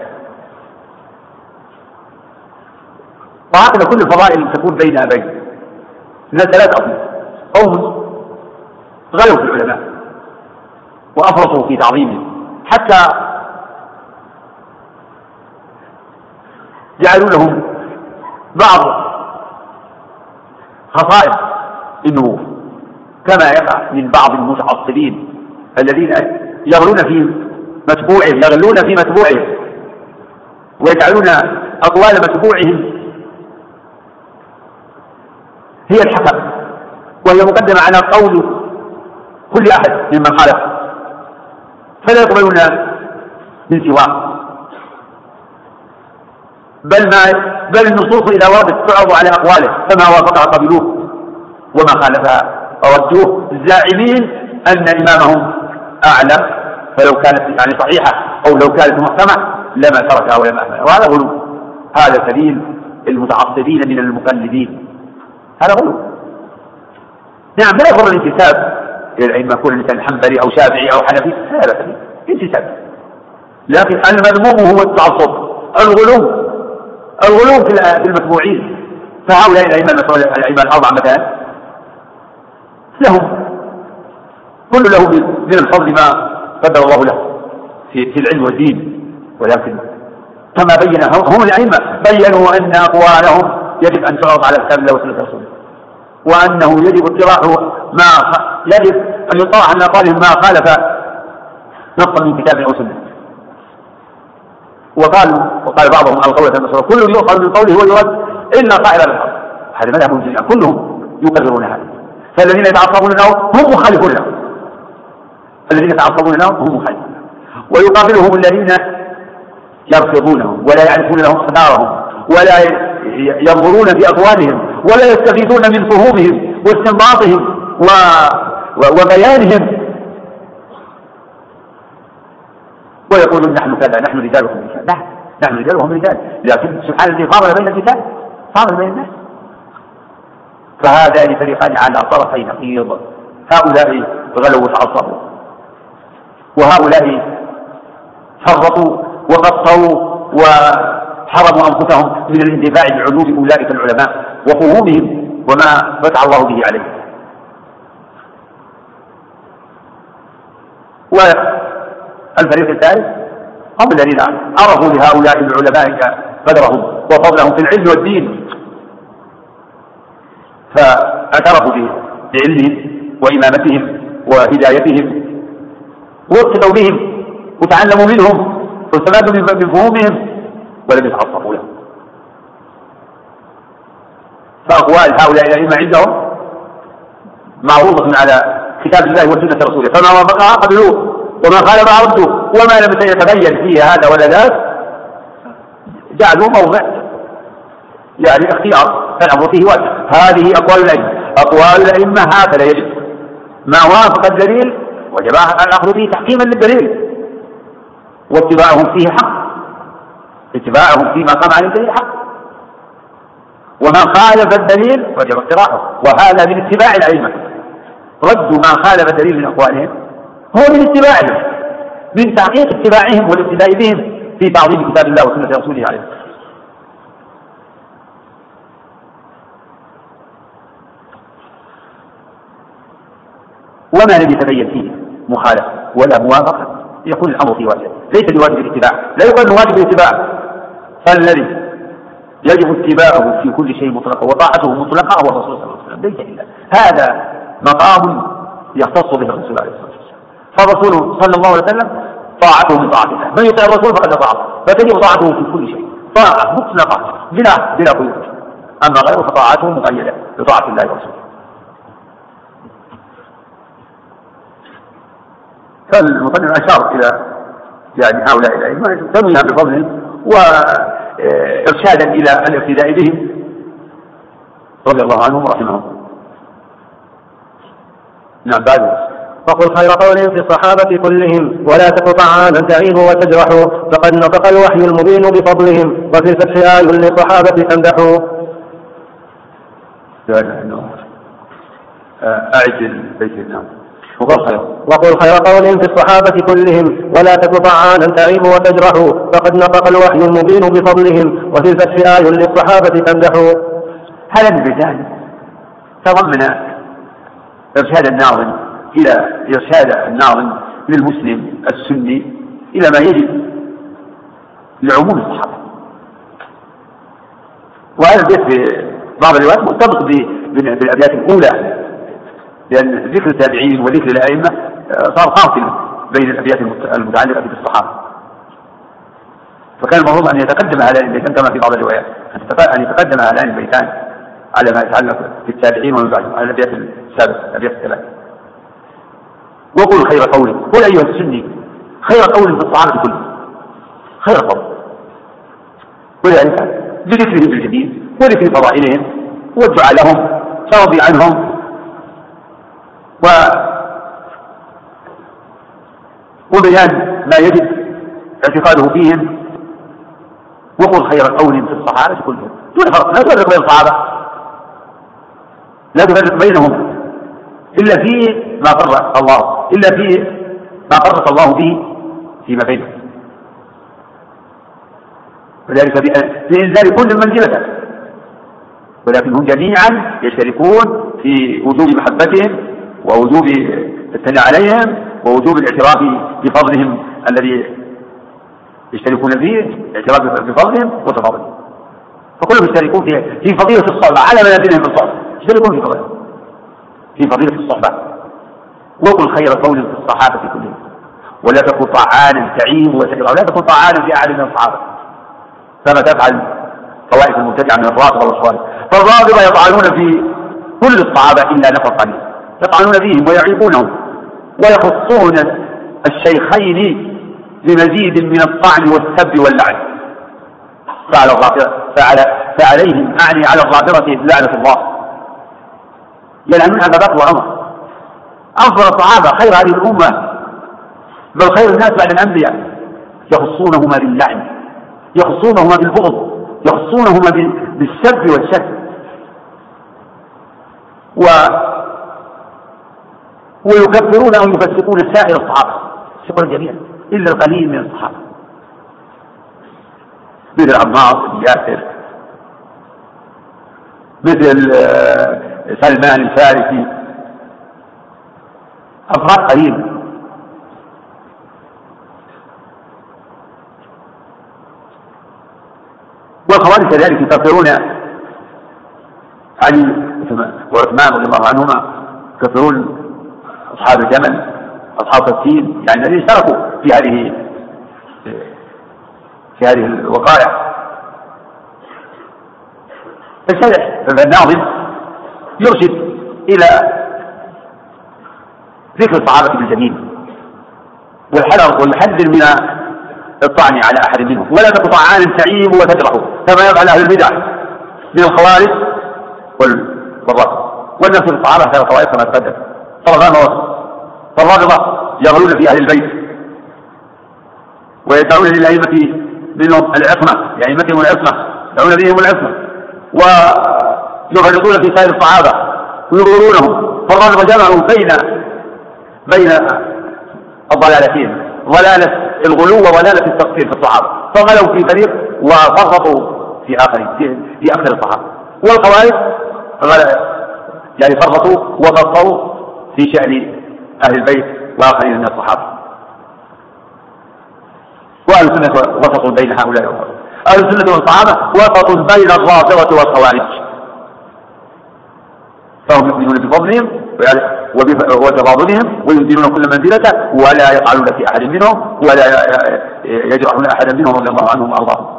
وهكذا كل الفضائل تكون بين أبين. الناس ثلاثة أصل: قوم غلوا في العلماء وأفرطوا في تعظيمهم حتى جعلوا لهم بعض خصائص النبوة، كما يقع من بعض المتعصبين الذين يغلون في متبوعهم ويجعلون أقوال متبوعهم هي الحكم، وهي مقدمة على قول كل أحد ممن خالف، فلا يقبلون من سواه. بل النصوص إذا وردت تعرض على أقواله، فما وافقها قبلوه وما خالفها ردوه، زاعمين أن إمامهم أعلم، فلو كانت يعني صحيحة أو لو كانت محكمة لما تركها ولما أهملها. وهذا غلو، هذا سبيل المتعصبين من المقلدين، هذا غلو. نعم لا يضر الانتساب إلى الأئمة، يكون الإنسان حنبلي أو شافعي أو حنفي، هذا انتساب، لكن المذموم هو التعصب، الغلو في المتبوعين. فهؤلاء الأئمة الأربعة مثلا لهم كل له من الفضل ما قدر الله له في العلم والدين، ولكن كما بين هم الأئمة بينوا أن أقوالهم يجب أن تعرض على كتاب الله وسنة رسوله، وأنه يجب يجب أن يطاع عن أقوالهم ما خالف نصا من كتاب أو سنة. وقال بعضهم القول المشروع كل يؤخذ من قوله ويرد إلا قائل الحق، هذا مذهب الجميع كلهم يقررون هذا. فالذين يتعصبون له هم مخالفون له، الذين يتعصبون له هم مخالفون، ويقابلهم الذين يرفضونهم ولا يعرفون لهم قدارهم ولا ينظرون في أقوالهم ولا يستفيدون من فهومهم واستنباطهم وبيانهم، ويقولون نحن كذا، نحن رجالهم رجال. لا، نحن رجالهم رجال، لكن سبحان الذي فاضل بين الرجال فاضل بين الناس. فهذان فريقان على طرفي نقيض، هؤلاء غلوا وتعصبوا، وهؤلاء فرطوا وقصروا وحرموا أنفسهم من الانتفاع بعلوم أولئك العلماء وفهومهم وما فتح الله به عليهم. والفريق الثالث هم الذين عرفوا لهؤلاء العلماء قدرهم وفضلهم في العلم والدين، فاعترفوا بعلمهم وإمامتهم وهدايتهم واقتدوا بهم وتعلموا منهم واستفادوا من فهومهم ولم يتعصبوا لهم. فأقوال هؤلاء الأئمة عندهم معروضة على كتاب الله وسنة رسوله، فما وافقها قبلوه وما خالفها ردوا، وما لم يتبين فيه هذا ولا ذاك جعلوا موضع يعني اختيار فالأمر فيه واجب. هذه أقوال الأئمة هكذا يجب، ما وافق الدليل وجب الأخذ فيه تحكيما للدليل، واتباعهم فيه حق، اتباعهم فيما قام عليه الدليل حق، وما خالف الدليل وجب اقتراحه. وهذا من اتباع الأئمة، ردوا ما خالف الدليل من أقوالهم هو من اتباعهم، من تحقيق اتباعهم والابتداء بهم في تعظيم كتاب الله وسنة رسوله عليه. وما لم يتبين فيه مخالفة ولا موافقة يكون الأمر فيه واجب، ليس بواجب الاتباع، لا يقال واجب الاتباع، فالذي يجب اتباعه في كل شيء مطلقا وطاعته مطلقا هو الرسول صلى الله عليه وسلم، ليس إلا هذا مقام يختص به الرسول عليه الصلاة والسلام. فالرسول صلى الله عليه وسلم طاعته من طاعة الله، من يطيع الرسول فقد طاعته، فتجب طاعته في كل شيء طاعة مطلقة بلا قيود، أما غيره فطاعته مقيدة بطاعة الله ورسوله. فالمصنف أشار إلى يعني هؤلاء الأئمة تنويها بفضلهم وإرشادا إلى الاقتداء بهم رضي الله عنهم ورحمهم. نعم بعد فقل خير قول في الصحابة كلهم ولا تقطع من تعيب وتجرح، فقد نطق الوحي المبين بفضلهم وفي الفتح آل للصحابة تمدحوا. أعد البيت النام. وقل خير قول في الصحابة كلهم ولا تقطع من تعيب وتجرح، فقد نطق الوحي المبين بفضلهم وفي الفتح آل للصحابة تمدحوا. هذا البيتان تضمن إرشاد الناظم إلى إرشاد الناظم للمسلم السني إلى ما يجب لعموم الصحابة. وهذا البيت في بعض الروايات مرتبط بالأبيات الأولى، لأن ذكر التابعين وذكر الأئمة صار قاتل بين الأبيات المتعلقة بالصحابة، فكان المفروض أن يتقدم هذان البيتان كما في بعض الروايات، أن يتقدم هذان البيتان على ما يتعلق بالتابعين ومن بعدهم على الأبيات السابقة الأبيات الثلاث. وقل خير قول، قل أيها السني خير قول في الصحابة كلهم، خير قول، وذلك بذكرهم بالجديد وذكر فضائلهم والدعاء لهم فرضي عنهم وبيان ما يجب اعتقاده فيهم. وقل خير قول في الصحابة كلهم، دون فرق، لا تفرق بين الصحابة، لا تفرق بينهم إلا في ما فرق الله، إلا في ما فرق الله به فيما بينهم، وذلك بإنزال كل منزلته، ولكنهم جميعا يشتركون في وجوب محبتهم ووجوب الثناء عليهم ووجوب الاعتراف بفضلهم الذي يشتركون فيه، اعتراف بفضلهم وتفاضلهم. فكلهم يشتركون في فضيلة الصحبة على منازلهم في الصحبة، يشتركون في فضيلة الصحبة. وقل خير قول في الصحابة كلهم، ولا تكن طعانا تعيب وتكره، ولا تكن طعانا في أحد من الصحابة كما تفعل طوائف المبتدعة من الرافضة والخوارج. فالرافضة يطعنون في كل الصحابة إلا نفر قليل، يطعنون فيهم ويعيبونهم ويخصون الشيخين بمزيد من الطعن والسب واللعن. فعليهم أعني على الرافضة لعنة الله، يلعنون أبا بكر وعمر أفضل الصحابة، خير هذه الأمة، بل خير الناس بعد الأنبياء، يخصونهما باللعن، يخصونهما بالبغض، يخصونهما بالسب والشتم، ويكفرون أو يفسقون سائر الصحابة، يفسقون الجميع إلا القليل من الصحابة، مثل عمار بن ياسر، مثل سلمان الفارسي، أفراد قليل. والخوارج كذلك يكفرون علي وعثمان رضي الله عنهما، يكفرون أصحاب الجمل، أصحاب التين، يعني الذين اشتركوا في هذه الوقائع. فالناظم يرشد إلى ذكر الصحابة بالجميل والحذر والحذر من الطعن على أحد منهم، ولا تكن طعانا تعيب وتجرح كما يفعل أهل البدع من الخوارج والرافضة. والنفس في الصحابة كان الخوارج كما تقدم طرفان ووسط. فالرافضة يغلون في أهل البيت ويدعون للأئمة منهم العصمة، لأئمتهم العصمة، يدعون بهم العصمة، ويفرقون في سائر الصحابة ويغلونهم. فالرافضة جمعوا بين الضلالتين، ضلالة الغلو وضلالة التقصير في الصحابة، فغلوا في فريق وفرطوا في أكثر الصحابة. والخوارج يعني فرطوا وقصروا في شأن أهل البيت وآخرين من الصحابة. وأهل السنة وسط بين هؤلاء وهؤلاء. أهل السنة والصحابة وسط بين الرافضة والخوارج، فهم يؤمنون بفضلهم وتفاضلهم وينزلون كل منزلة، ولا يطعنون في أحد منهم ولا يجرحون أحدا منهم رضي الله عنهم وأرضاهم.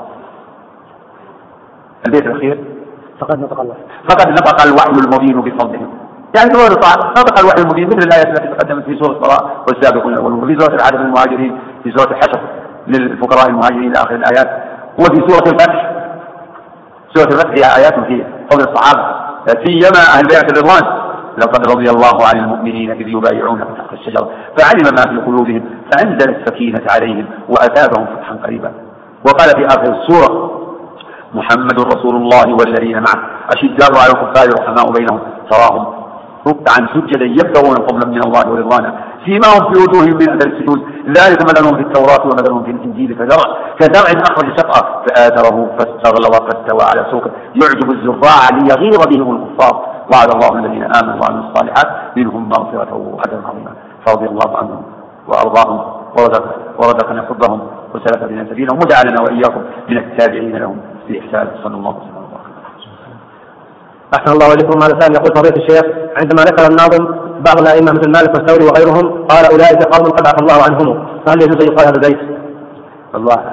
البيت الأخير فقد نطق الوحي المبين بفضلهم، يعني نطق الوحي المبين مثل الآيات التي تقدمت في سورة البراء والسابقون الأولون، وفي سورة العدد المهاجرين، في سورة الحشر للفقراء المهاجرين إلى آخر الآيات، وفي سورة الفتح. سورة الفتح فيها آيات في فضل الصحابة، سيما أهل بيعة الرضوان، لقد رضي الله عن المؤمنين إذ يبايعونك تحت الشجرة فعلم ما في قلوبهم فأنزل السكينة عليهم وأثابهم فتحا قريبا. وقال في آخر السورة محمد رسول الله والذين معه أشداء على الكفار رحماء بينهم تراهم ركعا سجدا يبتغون فضلا من الله ورضوانا سيماهم في وجوههم من أثر السجود ذلك مثلهم في التوراة ومثلهم في الإنجيل كزرع أخرج شطأه فآثره فاستغلظ فاستوى على سوقه يعجب الزراع ليغيظ بهم الكفار وعد الله الذين آمنوا وعملوا الصالحات منهم مغفرة وأجرا عظيما. فرضي الله عنهم وأرضاهم ورزقنا حبهم وسلك بنا سبيلهم وجعلنا وإياكم من التابعين لهم بإحسان. صلى الله عليه وسلم. أحسن الله إليكم. هذا سائل يقول فضيلة الشيخ عندما ذكر الناظم بعض الأئمة مثل مالك والثوري وغيرهم قال أولئك قوم قد عفى الله عنهم، فهل يجوز أن يقال هذا البيت؟ الله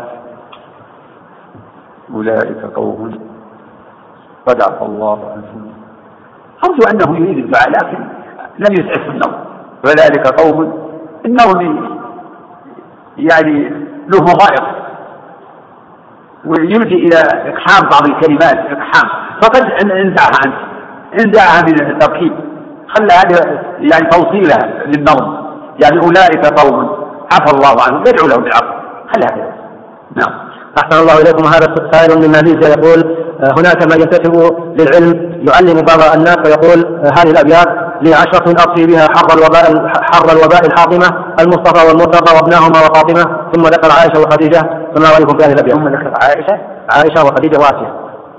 أولئك قوم قد عفى الله عنهم، أرجو أنه يريد الدعاء لكن لم يسعف النوم. أولئك قوم النوم يعني له مضائق ويلجي إلى إقحام بعض الكلمات إقحام، فقد انزعها من التركيب، خلى هذه يعني توصيلها للنظم، يعني أولئك قوم عفى الله عنهم يدعو لهم بالعفو، خلى هذا. نعم. أحسن الله إليكم. هذا سائل من ماليزيا يقول هناك من ينتسب للعلم يعلم بعض الناس فيقول هذه الأبيات ل10 أطفي بها حر الوباء الحاطمة المصطفى والمرتضى وابناهما وفاطمة، ثم ذكر عائشة وخديجة، فما رأيكم في هذه الأبيات؟ ثم ذكر عائشة وخديجة وآسيا.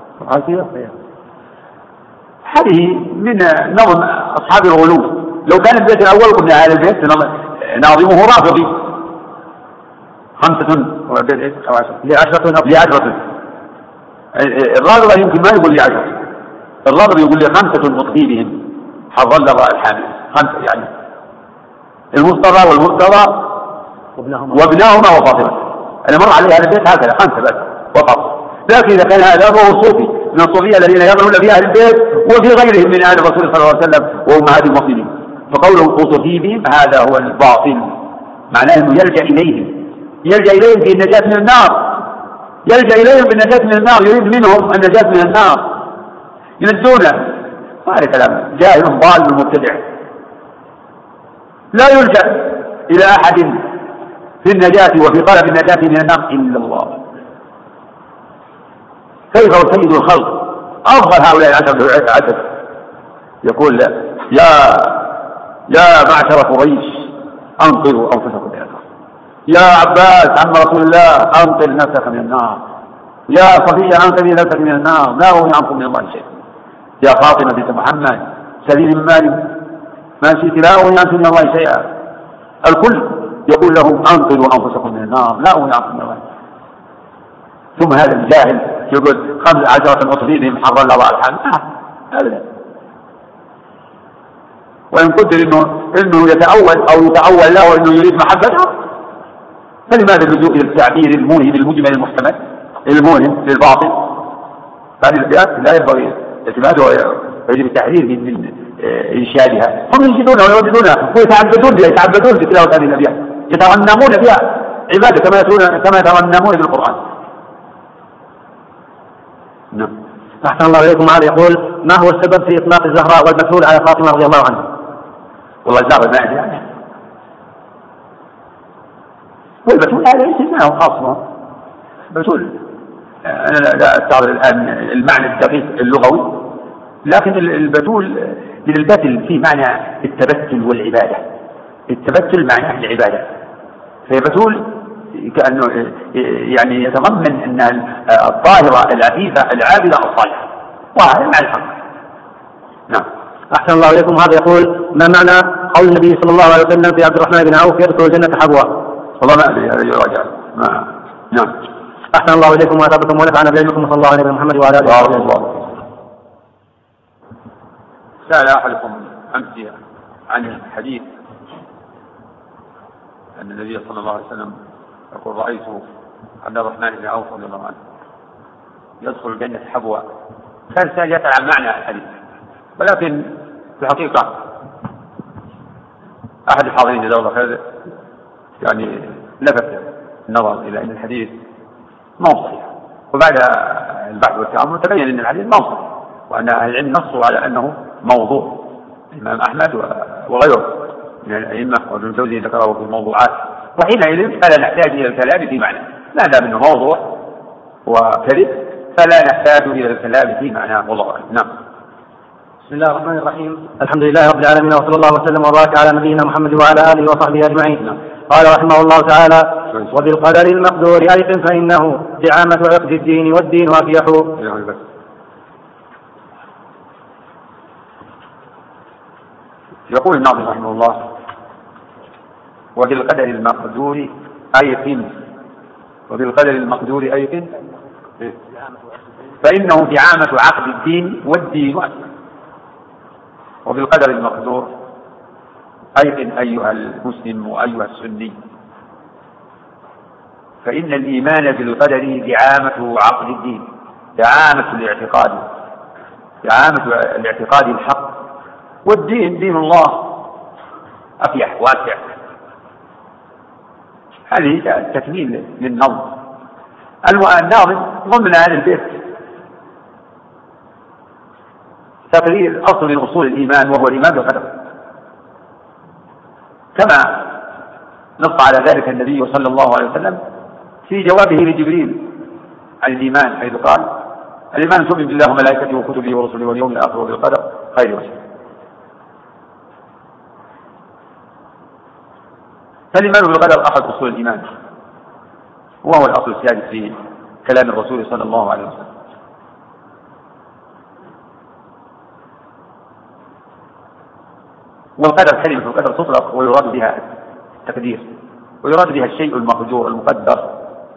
هذه من نظم أصحاب الغلو. لو كان البيت الأول قلنا هذا البيت ناظمه رافضي 5 ل10 الرافضة يمكن ما يقول لي 10، الرافض يقول لي 5 أطفي بهم حظ اللغة الحامل 5 يعني المصطفى والمرتضى وابناهما وفاطمة. أنا مر علي هذا البيت هكذا 5 بس وفاطمة. لكن إذا كان هذا فهو صوفي من الصوفية الذين يظهرون في أهل البيت وفي غيرهم من أهل الرسول صلى الله عليه وسلم وأمهات المؤمنين، فقوله أطفي بهم هذا هو الباطل، معناه أنه يلجأ إليهم في النجاة من النار، يلجأ إليهم بالنجاة من النار، يريد منهم النجاة من النار، ينجونه. هذا كلام جاهل ضال مبتدع. لا يلجأ إلى أحد في النجاة وفي طلب النجاة من النار إلا الله. كيف هو سيد الخلق أفضل هؤلاء العدد يقول يا معشر قريش أنقذوا أنفسكم من النار، يا عباس عم رسول الله أنقذ نفسك من النار، يا صفية أنقذي نفسك من النار لا أغني عنكم من الله شيء، يا فاطمة بنت محمد سليل من مالي ما شئت لا أغني عنكم من الله شيئا. الكل يقول لهم أنقذوا أنفسكم من النار لا أغني عنكم من الله. ثم هذا الجاهل يقول 15 أطفي بهم حر الله الحامل أبدا. وإن قدر إنه يتأول له إنه يريد محبته، فلماذا اللجوء إلى التعبير الموهم المجمل المحتمل الموهم للباطل؟ هذه الأبيات لا ينبغي اعتمادها ويجب التحذير من إنشادها. هم ينشدونها ويرددونها ويتعبدون بتلاوة هذه الأبيات، يترنمون بها عبادة كما يترنمون بالقرآن. نعم. أحسن الله إليكم. هذا يقول ما هو السبب في إطلاق الزهراء والبتول على فاطمة رضي الله عنها؟ والله الزهراء ما أدري عنها، والبتول هذا ليس معه خاصة. بتول أنا لا أستعرض الآن المعنى الدقيق اللغوي، لكن البتول من البتل في معنى التبتل والعبادة. التبتل معناه العبادة، فبتول كأنه يعني يتضمن أن الطاهرة العفيفة العابدة الصالحة، وهذا مع الحق. نعم. أحسن الله إليكم. هذا يقول ما معنى قول النبي صلى الله عليه وسلم في عبد الرحمن بن عوف يدخل الجنة حبوا؟ والله ما أدري هذا يراجع. نعم. أحسن الله إليكم وأثابكم ونفعنا بعلمكم صلى الله عليه محمد وعلى آله وصحبه. سأل أحدكم أمس عن الحديث أن النبي صلى الله عليه وسلم يقول رأيت عبد الرحمن بن عوف رضي الله عنه يدخل الجنة حبوا. كان سأل يسأل عن معنى الحديث، ولكن في الحقيقة أحد الحاضرين جزاه الله خير يعني لفت النظر إلى أن الحديث ما هو صحيح، وبعد البحث والتأمل تبين أن الحديث ما هو صحيح، وأن أهل العلم نصوا على أنه موضوع. الإمام أحمد وغيره من الأئمة وابن الجوزي ذكره في الموضوعات، وحينئذ فلا نحتاج إلى الكلام في معنى، ما دام أنه موضوع وكذب فلا نحتاج إلى الكلام في معناه. والله أعلم. نعم. بسم الله الرحمن الرحيم. الحمد لله رب العالمين، وصلى الله وسلم وبارك على نبينا محمد وعلى آله وصحبه أجمعين. قال رحمه الله تعالى وبالقدر المقدور أيقن فإنه دعامة عقد الدين والدين أفيح. يقول الناظم رحمه الله وبالقدر المقدور أيقن، وبالقدر المقدور أيقن فإنه دعامة عقد الدين والدين. وبالقدر المقدور أيقن أيها المسلم وأيها السني، فإن الإيمان بالقدر دعامة عقد الدين، دعامة الاعتقاد الحق، والدين دين الله أفيح واسع. هذه تكميل للنظم. الناظم ضمن هذا البيت تقرير أصل من أصول الإيمان، وهو الإيمان بالقدر، كما نص على ذلك النبي صلى الله عليه وسلم في جوابه لجبريل عن الإيمان، حيث قال: الإيمان تؤمن بالله وملائكته وكتبه ورسله واليوم الآخر وبالقدر خير وشر. فالإيمان بالقدر أحد أصول الإيمان، وهو الأصل السادس في كلام الرسول صلى الله عليه وسلم. والقدر، كلمة القدر تطلق ويراد بها التقدير، ويراد بها الشيء المقدور المقدر.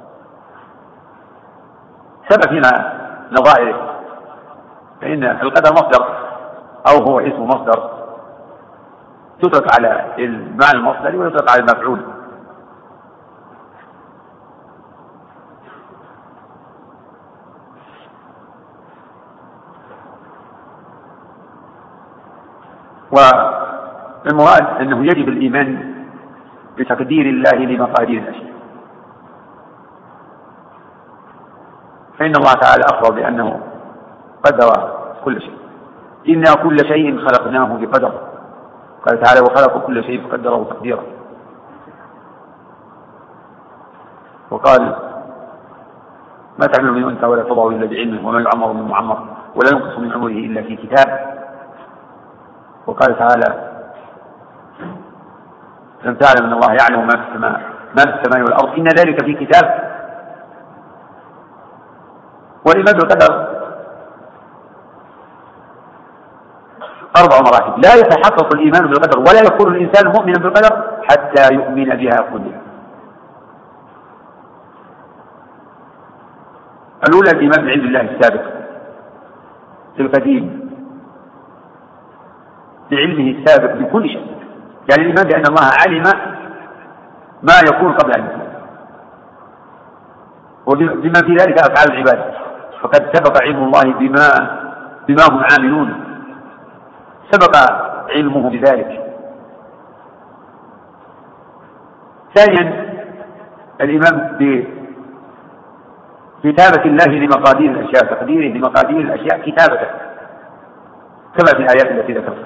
سبب هنا نظائره، فإن القدر مصدر أو هو اسم مصدر تطلق على المعنى المصدري ويطلق على المفعول. والمراد أنه يجب الإيمان بتقدير الله لمقادير الأشياء، فإن الله تعالى أخبر بأنه قدر كل شيء: إنا كل شيء خلقناه بقدر. قال تعالى: وخلق كل شيء فقدره تقديرا. وقال: ما تعمل من أنثى ولا تضع إلا بعلمه وما يعمر من معمر ولا ينقص من عمره إلا في كتاب. وقال تعالى: لم تعلم أن الله يعلم ما في السماء والأرض إن ذلك في كتاب. والإيمان بالقدر 4 مراتب. لا يتحقق الإيمان بالقدر ولا يكون الإنسان مؤمنا بالقدر حتى يؤمن بها كلها. الأولى الإيمان بعلم الله السابق القديم، بعلمه السابق بكل شيء، يعني الإيمان بأن الله علم ما يكون قبل أن يكون، وبما في ذلك أفعال العباد، فقد سبق علم الله بما هم عاملون، سبق علمه بذلك. ثانيا الإيمان بكتابة الله لمقادير الأشياء، تقديره لمقادير الأشياء كتابته كما في الآيات التي ذكرت،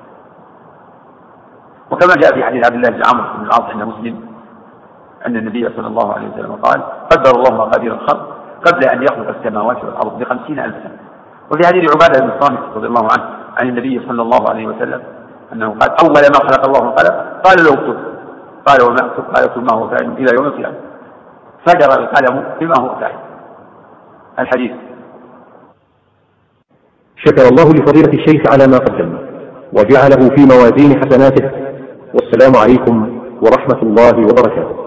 وكما جاء في حديث عبد الله بن عمرو بن العاص عند مسلم أن النبي صلى الله عليه وسلم قال: قدر الله مقادير الخلق قبل أن يخلق السماوات والأرض ب50,000 سنة. وفي حديث عبادة بن الصامت رضي الله عنه عن النبي صلى الله عليه وسلم أنه قال: أول ما خلق الله القلم قال له اكتب، قال: وما اكتب؟ قال: اكتب ما هو فاعل إلى يوم القيامة. فجر القلم بما هو فاعل. الحديث. شكر الله لفضيلة الشيخ على ما قدم وجعله في موازين حسناته، والسلام عليكم ورحمة الله وبركاته.